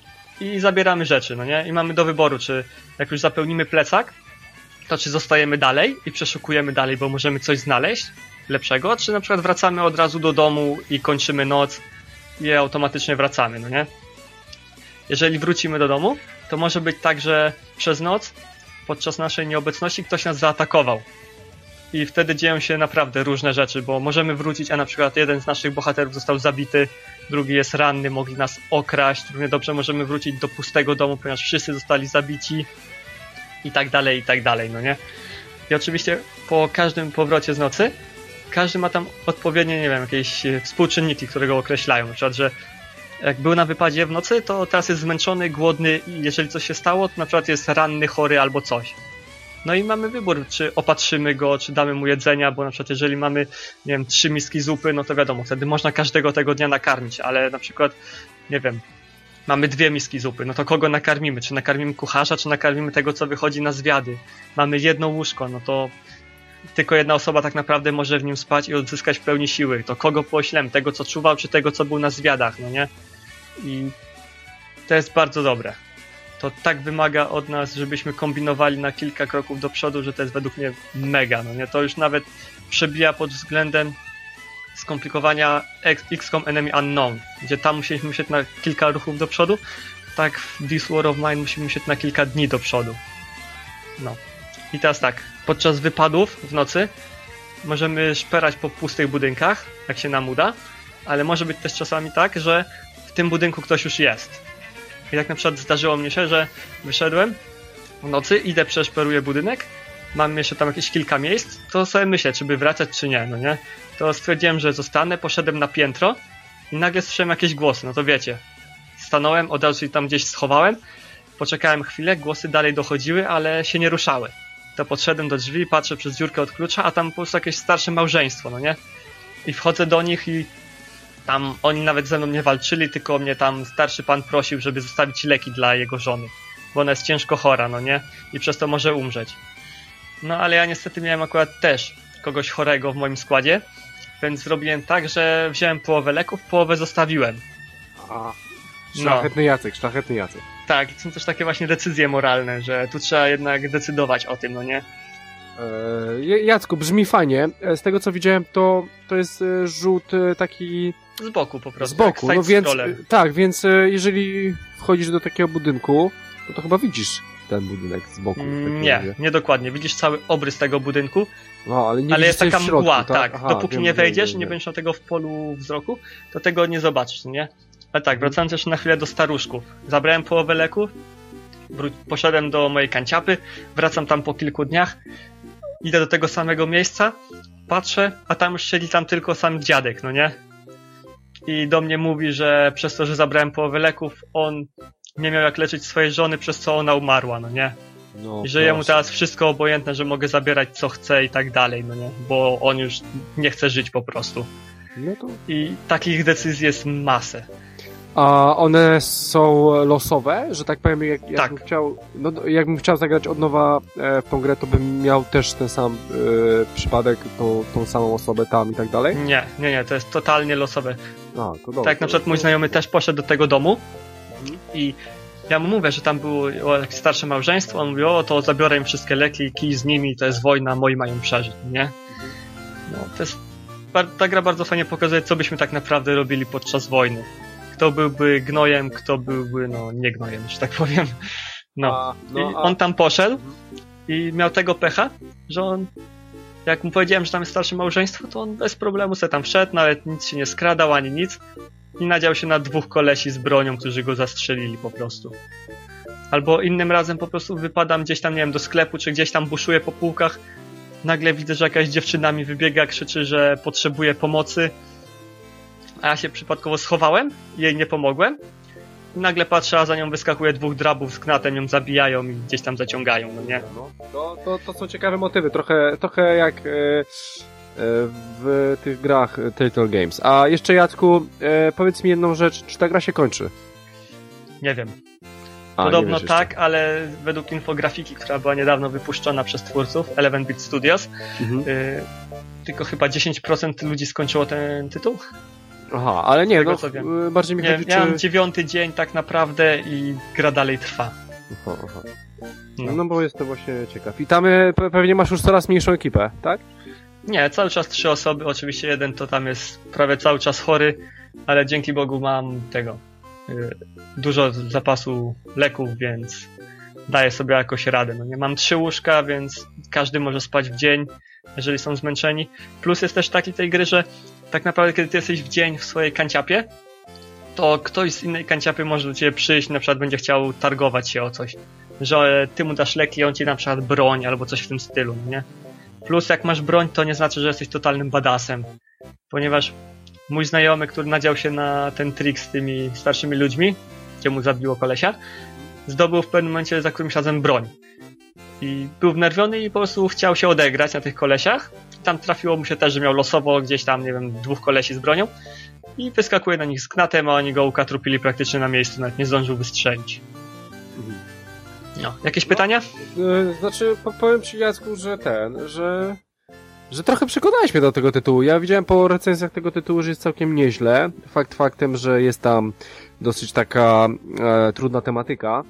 i zabieramy rzeczy, no nie? I mamy do wyboru, czy jak już zapełnimy plecak, to czy zostajemy dalej i przeszukujemy dalej, bo możemy coś znaleźć lepszego, czy na przykład wracamy od razu do domu i kończymy noc i automatycznie wracamy, no nie? Jeżeli wrócimy do domu, to może być tak, że przez noc podczas naszej nieobecności ktoś nas zaatakował. I wtedy dzieją się naprawdę różne rzeczy, bo możemy wrócić, a na przykład jeden z naszych bohaterów został zabity, drugi jest ranny, mogli nas okraść, równie dobrze możemy wrócić do pustego domu, ponieważ wszyscy zostali zabici i tak dalej, no nie? I oczywiście po każdym powrocie z nocy każdy ma tam odpowiednie, nie wiem, jakieś współczynniki, które go określają. Na przykład, że jak był na wypadzie w nocy, to teraz jest zmęczony, głodny i jeżeli coś się stało, to na przykład jest ranny, chory albo coś. No i mamy wybór, czy opatrzymy go, czy damy mu jedzenia, bo na przykład jeżeli mamy, nie wiem, 3 miski zupy, no to wiadomo, wtedy można każdego tego dnia nakarmić, ale na przykład, nie wiem, mamy 2 miski zupy, no to kogo nakarmimy? Czy nakarmimy kucharza, czy nakarmimy tego, co wychodzi na zwiady? Mamy jedno łóżko, no to tylko jedna osoba tak naprawdę może w nim spać i odzyskać w pełni siły. To kogo poślemy? Tego, co czuwał, czy tego, co był na zwiadach, no nie? I to jest bardzo dobre. To tak wymaga od nas, żebyśmy kombinowali na kilka kroków do przodu, że to jest według mnie mega, no nie? To już nawet przebija pod względem skomplikowania XCOM Enemy Unknown, gdzie tam musieliśmy myśleć na kilka ruchów do przodu, tak w This War of Mine musimy myśleć na kilka dni do przodu. No. I teraz tak, podczas wypadów w nocy możemy szperać po pustych budynkach, jak się nam uda, ale może być też czasami tak, że w tym budynku ktoś już jest. I tak na przykład zdarzyło mi się, że wyszedłem w nocy, idę, przeszperuję budynek, mam jeszcze tam jakieś kilka miejsc, to sobie myślę, czy by wracać, czy nie, no nie? To stwierdziłem, że zostanę, poszedłem na piętro i nagle słyszałem jakieś głosy, no to wiecie. Stanąłem, od razu się tam gdzieś schowałem, poczekałem chwilę, głosy dalej dochodziły, ale się nie ruszały. To podszedłem do drzwi, patrzę przez dziurkę od klucza, a tam po prostu jakieś starsze małżeństwo, no nie? I wchodzę do nich i tam oni nawet ze mną nie walczyli, tylko mnie tam starszy pan prosił, żeby zostawić leki dla jego żony, bo ona jest ciężko chora, no nie? I przez to może umrzeć. No ale ja niestety miałem akurat też kogoś chorego w moim składzie, więc zrobiłem tak, że wziąłem połowę leków, połowę zostawiłem. Szlachetny Jacek, szlachetny Jacek. Tak, są też takie właśnie decyzje moralne, że tu trzeba jednak decydować o tym, no nie? Jacku, brzmi fajnie. Z tego co widziałem, to jest rzut taki... Z boku po prostu. Z boku, no więc... Tak, więc jeżeli wchodzisz do takiego budynku, to chyba widzisz ten budynek z boku. Nie dokładnie. Widzisz cały obrys tego budynku, no, ale jest taka środku, mgła, tak? Aha, dopóki nie wejdziesz, nie będziesz miał tego w polu wzroku, to tego nie zobaczysz, nie? Ale tak, wracając jeszcze na chwilę do staruszków. Zabrałem połowę leków, poszedłem do mojej kanciapy, wracam tam po kilku dniach, idę do tego samego miejsca, patrzę, a tam już siedzi tam tylko sam dziadek, no nie? I do mnie mówi, że przez to, że zabrałem połowę leków, on nie miał jak leczyć swojej żony, przez co ona umarła, no nie? No, i że jemu teraz wszystko obojętne, że mogę zabierać co chcę i tak dalej, no nie? Bo on już nie chce żyć po prostu. No to... I takich decyzji jest masę. A one są losowe, że tak powiem, tak. Jakbym chciał zagrać od nowa w tą grę, to bym miał też ten sam przypadek, tą samą osobę tam i tak dalej? Nie, to jest totalnie losowe. To dobrze, tak, na przykład mój znajomy też poszedł do tego domu i Ja mu mówię, że tam było jakieś starsze małżeństwo, on mówi, o, to zabiorę im wszystkie leki, kij z nimi, to jest wojna, moi mają przeżyć, nie? No, to jest, ta gra bardzo fajnie pokazuje, co byśmy tak naprawdę robili podczas wojny. Kto byłby gnojem, kto byłby, no, nie gnojem, że tak powiem. No. On tam poszedł i miał tego pecha, że on, jak mu powiedziałem, że tam jest starsze małżeństwo, to on bez problemu sobie tam wszedł, nawet nic się nie skradał, ani nic. I nadział się na 2 kolesi z bronią, którzy go zastrzelili po prostu. Albo innym razem po prostu wypadam gdzieś tam, nie wiem, do sklepu, czy gdzieś tam buszuję po półkach. Nagle widzę, że jakaś dziewczyna mi wybiega, krzyczy, że potrzebuje pomocy. A ja się przypadkowo schowałem i jej nie pomogłem. I nagle patrzę, a za nią wyskakuje 2 drabów z knatem, ją zabijają i gdzieś tam zaciągają, no nie? To są ciekawe motywy, trochę jak w tych grach Telltale Games. A jeszcze, Jacku, powiedz mi jedną rzecz, czy ta gra się kończy? Nie wiem. Podobno tak, ale według infografiki, która była niedawno wypuszczona przez twórców 11-bit Studios, tylko chyba 10% ludzi skończyło ten tytuł. Aha, ale nie, tego, no bardziej mi chodzi, ja mam 9. dzień tak naprawdę i gra dalej trwa. Aha. No bo jestem właśnie ciekaw. I tam pewnie masz już coraz mniejszą ekipę, tak? Nie, cały czas 3 osoby, oczywiście jeden to tam jest prawie cały czas chory, ale dzięki Bogu mam dużo zapasu leków, więc daję sobie jakoś radę. No nie mam 3 łóżka, więc każdy może spać w dzień, jeżeli są zmęczeni. Plus jest też taki tej gry, że tak naprawdę kiedy ty jesteś w dzień w swojej kanciapie, to ktoś z innej kanciapy może do ciebie przyjść, na przykład będzie chciał targować się o coś. Że ty mu dasz leki, on ci na przykład broń albo coś w tym stylu, nie? Plus jak masz broń, to nie znaczy, że jesteś totalnym badassem. Ponieważ mój znajomy, który nadział się na ten trik z tymi starszymi ludźmi, gdzie mu zabiło kolesia, zdobył w pewnym momencie za którymś razem broń. I był wnerwiony i po prostu chciał się odegrać na tych kolesiach. Tam trafiło mu się też, że miał losowo gdzieś tam, nie wiem, 2 kolesi z bronią. I wyskakuje na nich z knatem, a oni go ukatrupili praktycznie na miejscu, nawet nie zdążył wystrzelić. No, jakieś pytania? Znaczy, powiem ci, Jacku, że trochę przekonałeś mnie do tego tytułu. Ja widziałem po recenzjach tego tytułu, że jest całkiem nieźle. Faktem, że jest tam dosyć taka trudna tematyka.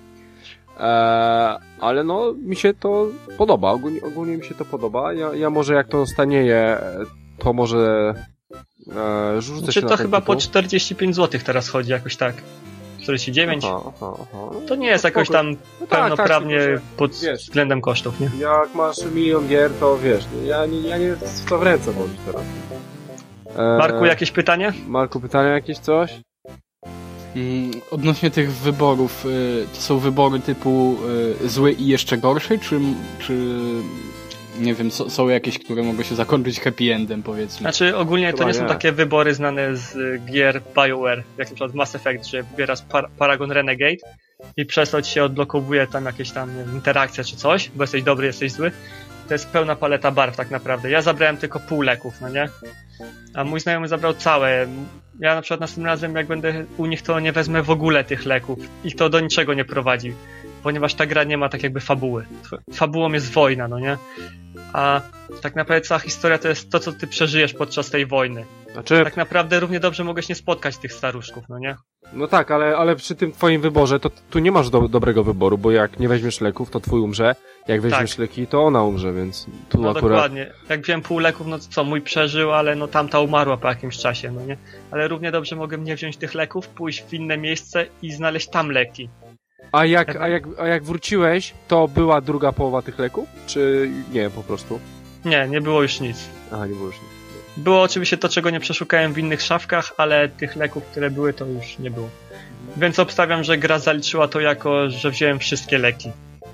Ale no, mi się to podoba. Ogólnie mi się to podoba. Ja może jak to stanieje, to może rzucę się na to ten chyba tytuł. po 45 zł teraz chodzi, jakoś tak. 49. Aha. To nie jest jakoś tam pełnoprawnie pod względem kosztów, nie? Jak masz 1 milion gier, to wiesz, ja nie w to w ręce włożyć teraz. Marku, jakieś pytanie? Marku, pytania jakieś, coś? Odnośnie tych wyborów, to są wybory typu zły i jeszcze gorszy, czy nie wiem, są jakieś, które mogą się zakończyć happy endem, powiedzmy? Znaczy ogólnie Chyba to nie nie są takie wybory znane z gier BioWare, jak na przykład Mass Effect, że wybierasz Paragon Renegade i przez to ci się odblokowuje tam jakieś tam nie wiem, interakcja czy coś, bo jesteś dobry, jesteś zły. To jest pełna paleta barw tak naprawdę. Ja zabrałem tylko pół leków, no nie? A mój znajomy zabrał całe. Ja na przykład następnym razem jak będę u nich, to nie wezmę w ogóle tych leków. I to do niczego nie prowadzi. Ponieważ ta gra nie ma tak jakby fabuły. Fabułą jest wojna, no nie? A tak naprawdę cała historia to jest to, co ty przeżyjesz podczas tej wojny. Znaczy... Tak naprawdę równie dobrze mogłeś nie spotkać tych staruszków, no nie? No tak, ale przy tym twoim wyborze to tu nie masz dobrego wyboru, bo jak nie weźmiesz leków, to twój umrze. Jak weźmiesz leki, to ona umrze, więc tu no akurat... dokładnie. Jak wziąłem pół leków, no to co, mój przeżył, ale no tamta umarła po jakimś czasie, no nie? Ale równie dobrze mogę nie wziąć tych leków, pójść w inne miejsce i znaleźć tam leki. A jak wróciłeś, to była druga połowa tych leków? Czy nie, po prostu? Nie było już nic. Aha, nie było już nic. Było oczywiście to, czego nie przeszukałem w innych szafkach, ale tych leków, które były, to już nie było. Więc obstawiam, że gra zaliczyła to jako, że wziąłem wszystkie leki.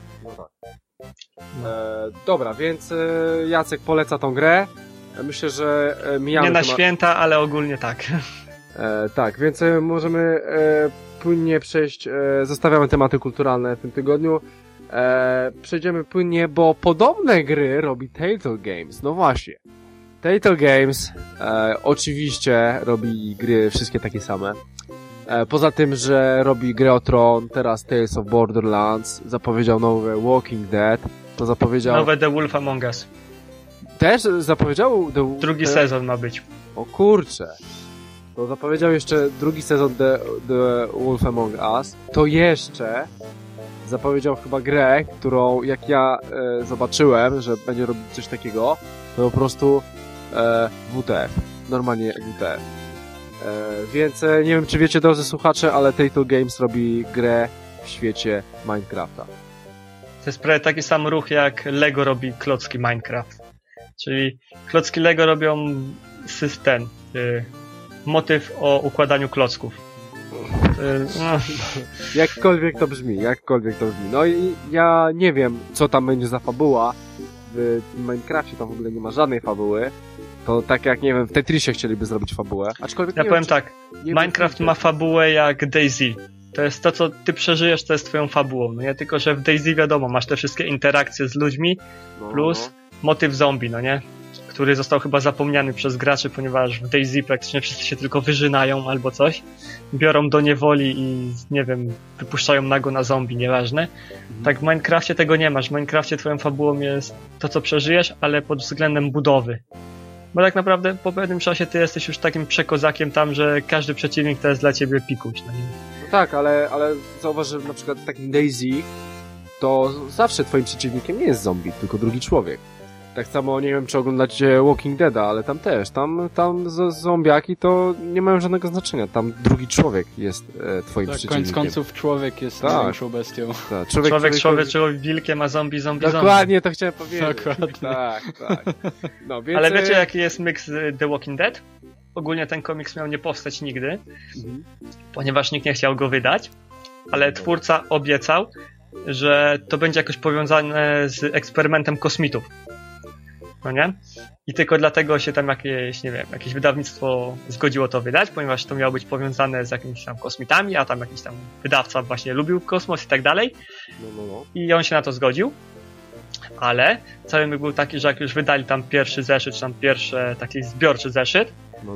Dobra, więc Jacek poleca tą grę. Myślę, że mijamy... Nie na święta, ale ogólnie tak. Tak, więc możemy płynnie przejść, zostawiamy tematy kulturalne w tym tygodniu. Przejdziemy płynnie, bo podobne gry robi Telltale Games. No właśnie. Telltale Games oczywiście robi gry wszystkie takie same. Poza tym, że robi grę o Tron, teraz Tales of Borderlands, zapowiedział nowe Walking Dead, to zapowiedział... Nowe The Wolf Among Us. Też zapowiedział... Drugi sezon ma być. O kurcze. to zapowiedział jeszcze drugi sezon The Wolf Among Us, to jeszcze zapowiedział chyba grę, którą jak ja zobaczyłem, że będzie robić coś takiego, to po prostu WTF. Normalnie WTF. Więc nie wiem, czy wiecie, drodzy słuchacze, ale Telltale Games robi grę w świecie Minecrafta. To jest prawie taki sam ruch, jak Lego robi klocki Minecraft. Czyli klocki Lego robią system, motyw o układaniu klocków. No. Jakkolwiek to brzmi. No i ja nie wiem, co tam będzie za fabuła. W Minecrafcie tam w ogóle nie ma żadnej fabuły. To tak jak, nie wiem, w Tetrisie chcieliby zrobić fabułę. Aczkolwiek Ja nie powiem wiem, tak, Minecraft ma fabułę jak DayZ. To jest to, co ty przeżyjesz, to jest twoją fabułą. No nie tylko, że w DayZ wiadomo, masz te wszystkie interakcje z ludźmi, plus motyw zombie, no nie? Który został chyba zapomniany przez graczy, ponieważ w DayZ praktycznie wszyscy się tylko wyżynają albo coś. Biorą do niewoli i, nie wiem, wypuszczają nago na zombie, nieważne. Tak w Minecrafcie tego nie masz. W Minecrafcie twoją fabułą jest to, co przeżyjesz, ale pod względem budowy. Bo tak naprawdę po pewnym czasie ty jesteś już takim przekozakiem tam, że każdy przeciwnik to jest dla ciebie pikuś. No nie? No tak, ale zauważ, że na przykład w takim DayZ to zawsze twoim przeciwnikiem nie jest zombie, tylko drugi człowiek. Tak samo, nie wiem, czy oglądacie Walking Deada, ale tam też, tam zombiaki to nie mają żadnego znaczenia, tam drugi człowiek jest twoim przeciwnikiem. Koniec końców człowiek jest największą bestią. Tak, człowiek wilkiem, a zombie. Dokładnie, to chciałem powiedzieć. Dokładnie. Tak. No, więc... Ale wiecie, jaki jest miks The Walking Dead? Ogólnie ten komiks miał nie powstać nigdy, ponieważ nikt nie chciał go wydać, ale twórca obiecał, że to będzie jakoś powiązane z eksperymentem kosmitów. No nie? I tylko dlatego się tam jakieś wydawnictwo zgodziło to wydać, ponieważ to miało być powiązane z jakimiś tam kosmitami, a tam jakiś tam wydawca właśnie lubił kosmos i tak dalej. I on się na to zgodził. Ale cały myk był taki, że jak już wydali tam pierwszy zeszyt, czy tam pierwszy taki zbiorczy zeszyt,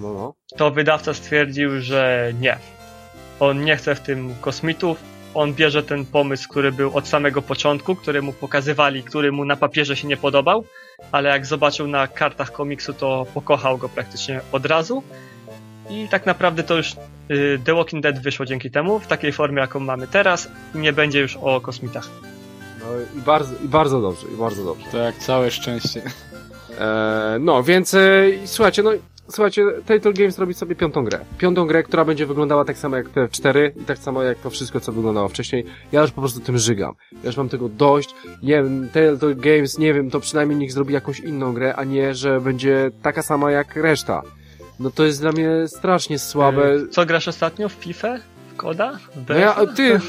to wydawca stwierdził, że nie. On nie chce w tym kosmitów. On bierze ten pomysł, który był od samego początku, który mu pokazywali, który mu na papierze się nie podobał, ale jak zobaczył na kartach komiksu, to pokochał go praktycznie od razu. I tak naprawdę to już The Walking Dead wyszło dzięki temu, w takiej formie, jaką mamy teraz, i nie będzie już o kosmitach. No i bardzo dobrze. To jak całe szczęście. No, więc słuchajcie, Telltale Games robi sobie piątą grę, która będzie wyglądała tak samo jak te 4 i tak samo jak to wszystko, co wyglądało wcześniej. Ja już po prostu tym żygam. Ja już mam tego dość. Nie wiem, Telltale Games, nie wiem, to przynajmniej niech zrobi jakąś inną grę, a nie, że będzie taka sama jak reszta. No to jest dla mnie strasznie słabe. Co grasz ostatnio? W FIFA? W Koda? No ty...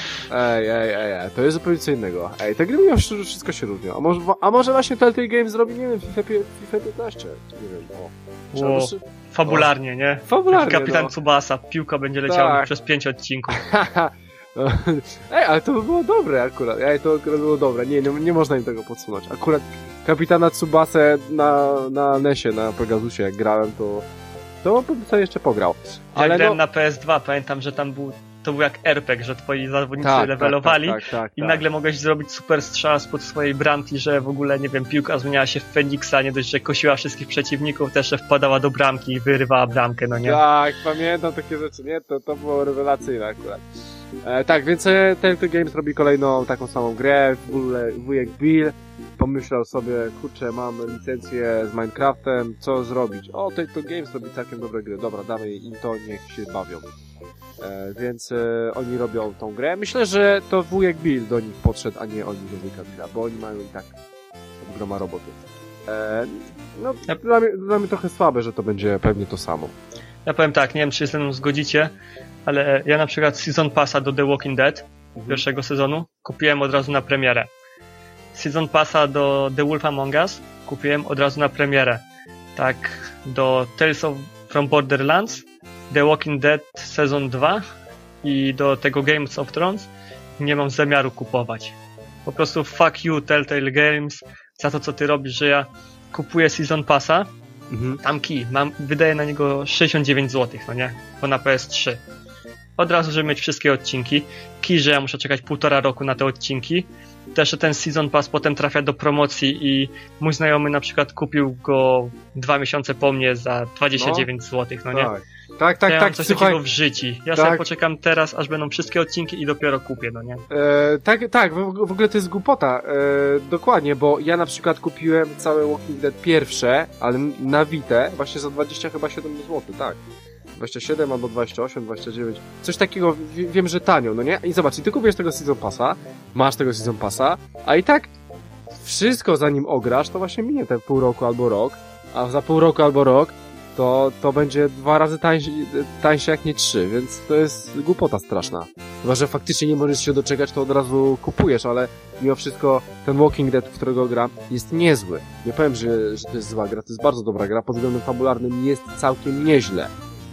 Ej, to jest zupełnie co innego. Ej, te gry mimo wszystko się różnią. A może właśnie Telltale Games zrobi, nie wiem, FIFA 15? Nie wiem, fabularnie, nie? Fabularnie, Kapitan Tsubasa, piłka będzie leciała przez 5 odcinków. Ej, ale to by było dobre akurat. To akurat było dobre. Nie można im tego podsunąć. Akurat Kapitana Tsubasę na NES-ie, na Pegasusie, jak grałem, to bym sobie jeszcze pograł. Ale jak grałem na PS2, pamiętam, że tam to był jak RPG, że twoi zawodnicy levelowali i nagle mogłeś zrobić super strzał spod swojej bramki, że w ogóle, nie wiem, piłka zmieniała się w Feniksa, nie dość, że kosiła wszystkich przeciwników, też że wpadała do bramki i wyrywała bramkę, no nie? Tak, pamiętam takie rzeczy, nie? To było rewelacyjne akurat. Tak, więc Telltale Games robi kolejną taką samą grę, w ogóle wujek Bill pomyślał sobie, kurczę, mam licencję z Minecraftem, co zrobić? O, Telltale Games robi całkiem dobre gry, dobra, damy im to, niech się bawią. Więc oni robią tą grę. Myślę, że to wujek Bill do nich podszedł, a nie oni do wujka Billa, bo oni mają i tak groma roboty. No, dla mnie trochę słabe, że to będzie pewnie to samo. Ja powiem tak, nie wiem, czy się ze mną zgodzicie, ale ja na przykład Season Passa do The Walking Dead pierwszego sezonu kupiłem od razu na premierę. Season Passa do The Wolf Among Us kupiłem od razu na premierę. Tak, do Tales from Borderlands, The Walking Dead Sezon 2 i do tego Games of Thrones nie mam zamiaru kupować. Po prostu fuck you Telltale Games za to, co ty robisz, że ja kupuję Season Passa, tam wydaję na niego 69 zł, no nie? Bo na PS3. Od razu, żeby mieć wszystkie odcinki. Że ja muszę czekać 1,5 roku na te odcinki. Też ten Season Pass potem trafia do promocji i mój znajomy na przykład kupił go 2 miesiące po mnie za 29 zł, no nie? Tak. Tak, Ja mam tak, coś słuchaj. takiego w życiu. Ja Tak. sobie poczekam teraz, aż będą wszystkie odcinki i dopiero kupię, no nie? Tak, w ogóle to jest głupota. Dokładnie, bo ja na przykład kupiłem całe Walking Dead pierwsze, ale na Vita właśnie za 20 chyba 7 zł, tak. 27 albo 28, 29. Coś takiego wiem, że tanio, no nie? I zobacz, i ty kupujesz tego Season Passa, masz tego Season Passa, a i tak wszystko zanim ograsz, to właśnie minie te pół roku albo rok, a za pół roku albo rok to będzie 2 razy tańsze jak nie 3, więc to jest głupota straszna. Chyba, że faktycznie nie możesz się doczekać, to od razu kupujesz, ale mimo wszystko ten Walking Dead, w którego gram, jest niezły. Nie powiem, że to jest zła gra, to jest bardzo dobra gra, pod względem fabularnym jest całkiem nieźle.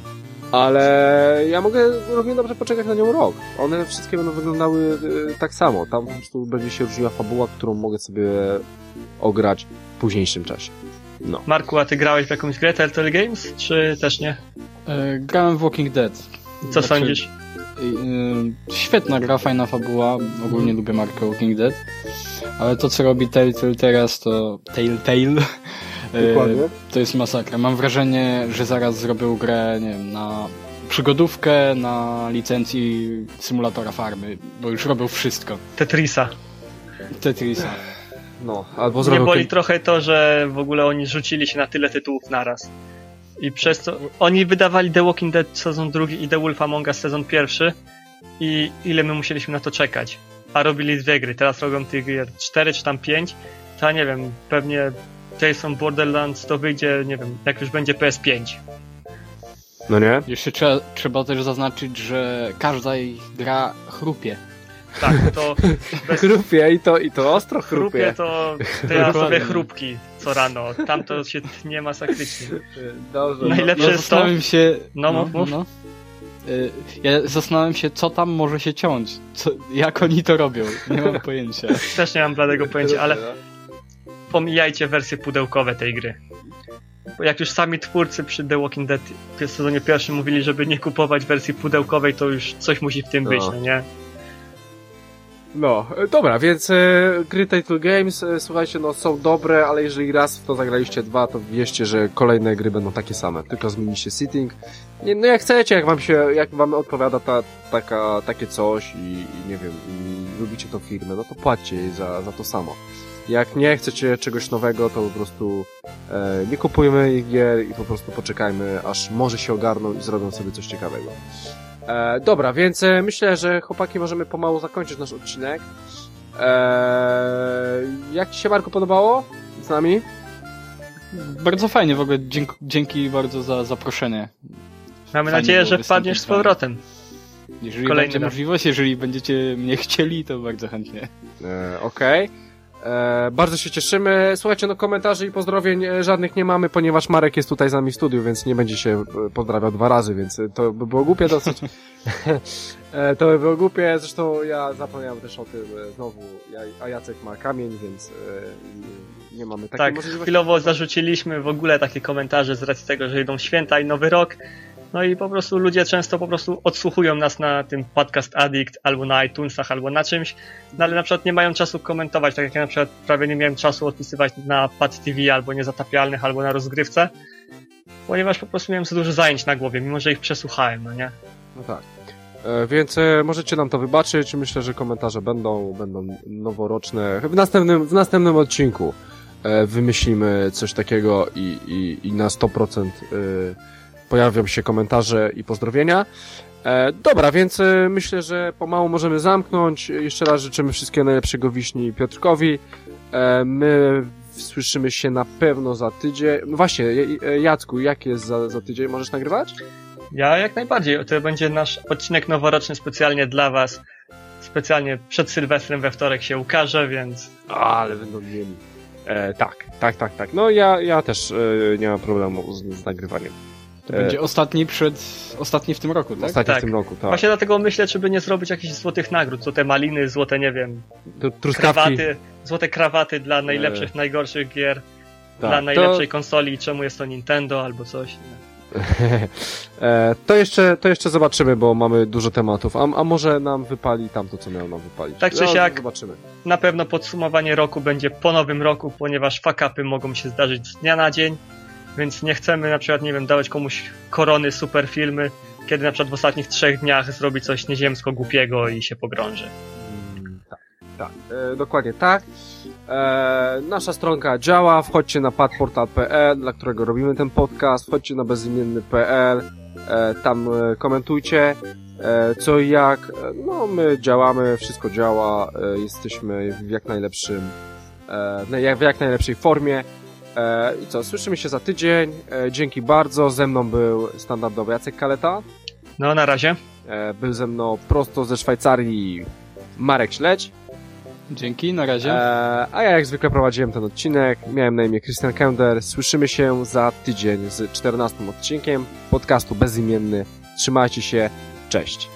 Ale ja mogę równie dobrze poczekać na nią rok. One wszystkie będą wyglądały tak samo. Tam po prostu będzie się różniła fabuła, którą mogę sobie ograć w późniejszym czasie. No. Marku, a ty grałeś w jakąś grę Telltale Games, czy też nie? Grałem w Walking Dead. Co sądzisz? Świetna gra, fajna fabuła. Ogólnie lubię markę Walking Dead. Ale to, co robi Telltale teraz, to Telltale. Dokładnie. To jest masakra. Mam wrażenie, że zaraz zrobią grę, nie wiem, na przygodówkę, na licencji symulatora farmy, bo już robią wszystko. Tetrisa. Tetrisa. No, albo Mnie zrobią... boli trochę to, że w ogóle oni rzucili się na tyle tytułów naraz. I przez to... Oni wydawali The Walking Dead sezon 2 i The Wolf Among Us sezon 1 i ile my musieliśmy na to czekać. A robili 2 gry. Teraz robią tych gier 4 czy tam 5. To ja nie wiem, pewnie Jason Borderlands to wyjdzie, nie wiem, jak już będzie PS5. No nie? Jeszcze trzeba też zaznaczyć, że każda ich gra chrupie. Tak, to bez Chrupie i to ostro chrupie chrupie. to ja Dokładnie. sobie chrupki co rano. Tam to się tnie masakrycznie. Dobrze. Najlepsze jest to... Zastanawiam się... No, mów. Ja zastanawiam się, co tam może się ciąć. Jak oni to robią. Nie mam pojęcia. Też nie mam bladego pojęcia, ale pomijajcie wersje pudełkowe tej gry. Bo jak już sami twórcy przy The Walking Dead w sezonie pierwszym mówili, żeby nie kupować wersji pudełkowej, to już coś musi w tym być, no nie? No, dobra, więc gry Telltale Games, słuchajcie, no są dobre, ale jeżeli raz w to zagraliście 2, to wierzcie, że kolejne gry będą takie same, tylko zmienicie setting. No jak chcecie, jak wam odpowiada takie coś i nie wiem, i lubicie tą firmę, no to płaccie jej za to samo. Jak nie chcecie czegoś nowego, to po prostu nie kupujmy ich gier i po prostu poczekajmy, aż może się ogarną i zrobią sobie coś ciekawego. Dobra, więc myślę, że chłopaki możemy pomału zakończyć nasz odcinek. Jak ci się, Marku, podobało z nami? Bardzo fajnie w ogóle. Dzięki bardzo za zaproszenie. Mamy Fajnie nadzieję, było że wystąpić wpadniesz z z wami. powrotem. Jeżeli Kolejny będzie raz. możliwość, jeżeli będziecie mnie chcieli, to bardzo chętnie. Okej. Bardzo się cieszymy. Słuchajcie, no komentarzy i pozdrowień żadnych nie mamy, ponieważ Marek jest tutaj z nami w studiu, więc nie będzie się pozdrawiał 2 razy, więc to by było głupie dosyć. To by było głupie, zresztą ja zapomniałem też o tym znowu, a Jacek ma kamień, więc nie mamy takiej Tak, możliwości. chwilowo zarzuciliśmy w ogóle takie komentarze z racji tego, że idą święta i Nowy Rok. No i po prostu ludzie często po prostu odsłuchują nas na tym Podcast Addict, albo na iTunesach, albo na czymś, no ale na przykład nie mają czasu komentować, tak jak ja na przykład prawie nie miałem czasu odpisywać na Pad TV, albo Niezatapialnych, albo na rozgrywce, ponieważ po prostu miałem za dużo zajęć na głowie, mimo że ich przesłuchałem, no nie? No tak. Więc możecie nam to wybaczyć. Myślę, że komentarze będą noworoczne. W następnym odcinku wymyślimy coś takiego i na 100% pojawią się komentarze i pozdrowienia. Dobra, więc myślę, że pomału możemy zamknąć. Jeszcze raz życzymy wszystkiego najlepszego Wiśni i Piotrkowi. My słyszymy się na pewno za tydzień. Właśnie, Jacku, jak jest za tydzień? Możesz nagrywać? Ja jak najbardziej. To będzie nasz odcinek noworoczny specjalnie dla was. Specjalnie przed Sylwestrem we wtorek się ukaże, więc... Ale będą mieli. Tak. No ja też nie mam problemu z nagrywaniem. To będzie ostatni w tym roku, tak? Ostatni Tak. w tym roku, tak. Właśnie dlatego myślę, żeby nie zrobić jakichś złotych nagród. Złote maliny, złote, nie wiem, Truskawki. złote krawaty dla najlepszych, najgorszych gier, Tak, dla najlepszej konsoli, czemu jest to Nintendo albo coś. To jeszcze zobaczymy, bo mamy dużo tematów. A może nam wypali tamto, co miało nam wypalić. Tak czy siak. Zobaczymy. Na pewno podsumowanie roku będzie po nowym roku, ponieważ fuck-upy mogą się zdarzyć z dnia na dzień. więc nie chcemy na przykład, nie wiem, dawać komuś korony super filmy, kiedy na przykład w ostatnich 3 dniach zrobi coś nieziemsko głupiego i się pogrąży. Tak, dokładnie tak. Nasza stronka działa, wchodźcie na padportal.pl, dla którego robimy ten podcast, wchodźcie na bezimienny.pl, tam komentujcie co i jak. No, my działamy, wszystko działa, jesteśmy w jak najlepszej formie. I co, słyszymy się za tydzień. Dzięki bardzo, ze mną był standardowy Jacek Kaleta. No, na razie. Był ze mną prosto ze Szwajcarii Marek Śledź. Dzięki, na razie. A ja jak zwykle prowadziłem ten odcinek. Miałem na imię Christian Kender. Słyszymy się za tydzień z 14 odcinkiem podcastu Bezimienny. Trzymajcie się. Cześć.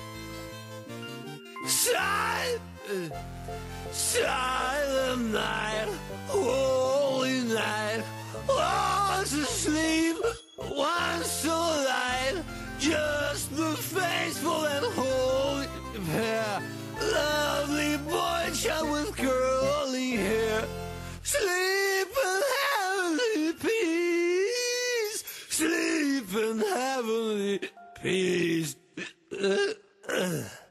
Silent night, holy night, lost asleep, one so light, just the faithful and holy pair, lovely boy child with curly hair, sleep in heavenly peace, sleep in heavenly peace.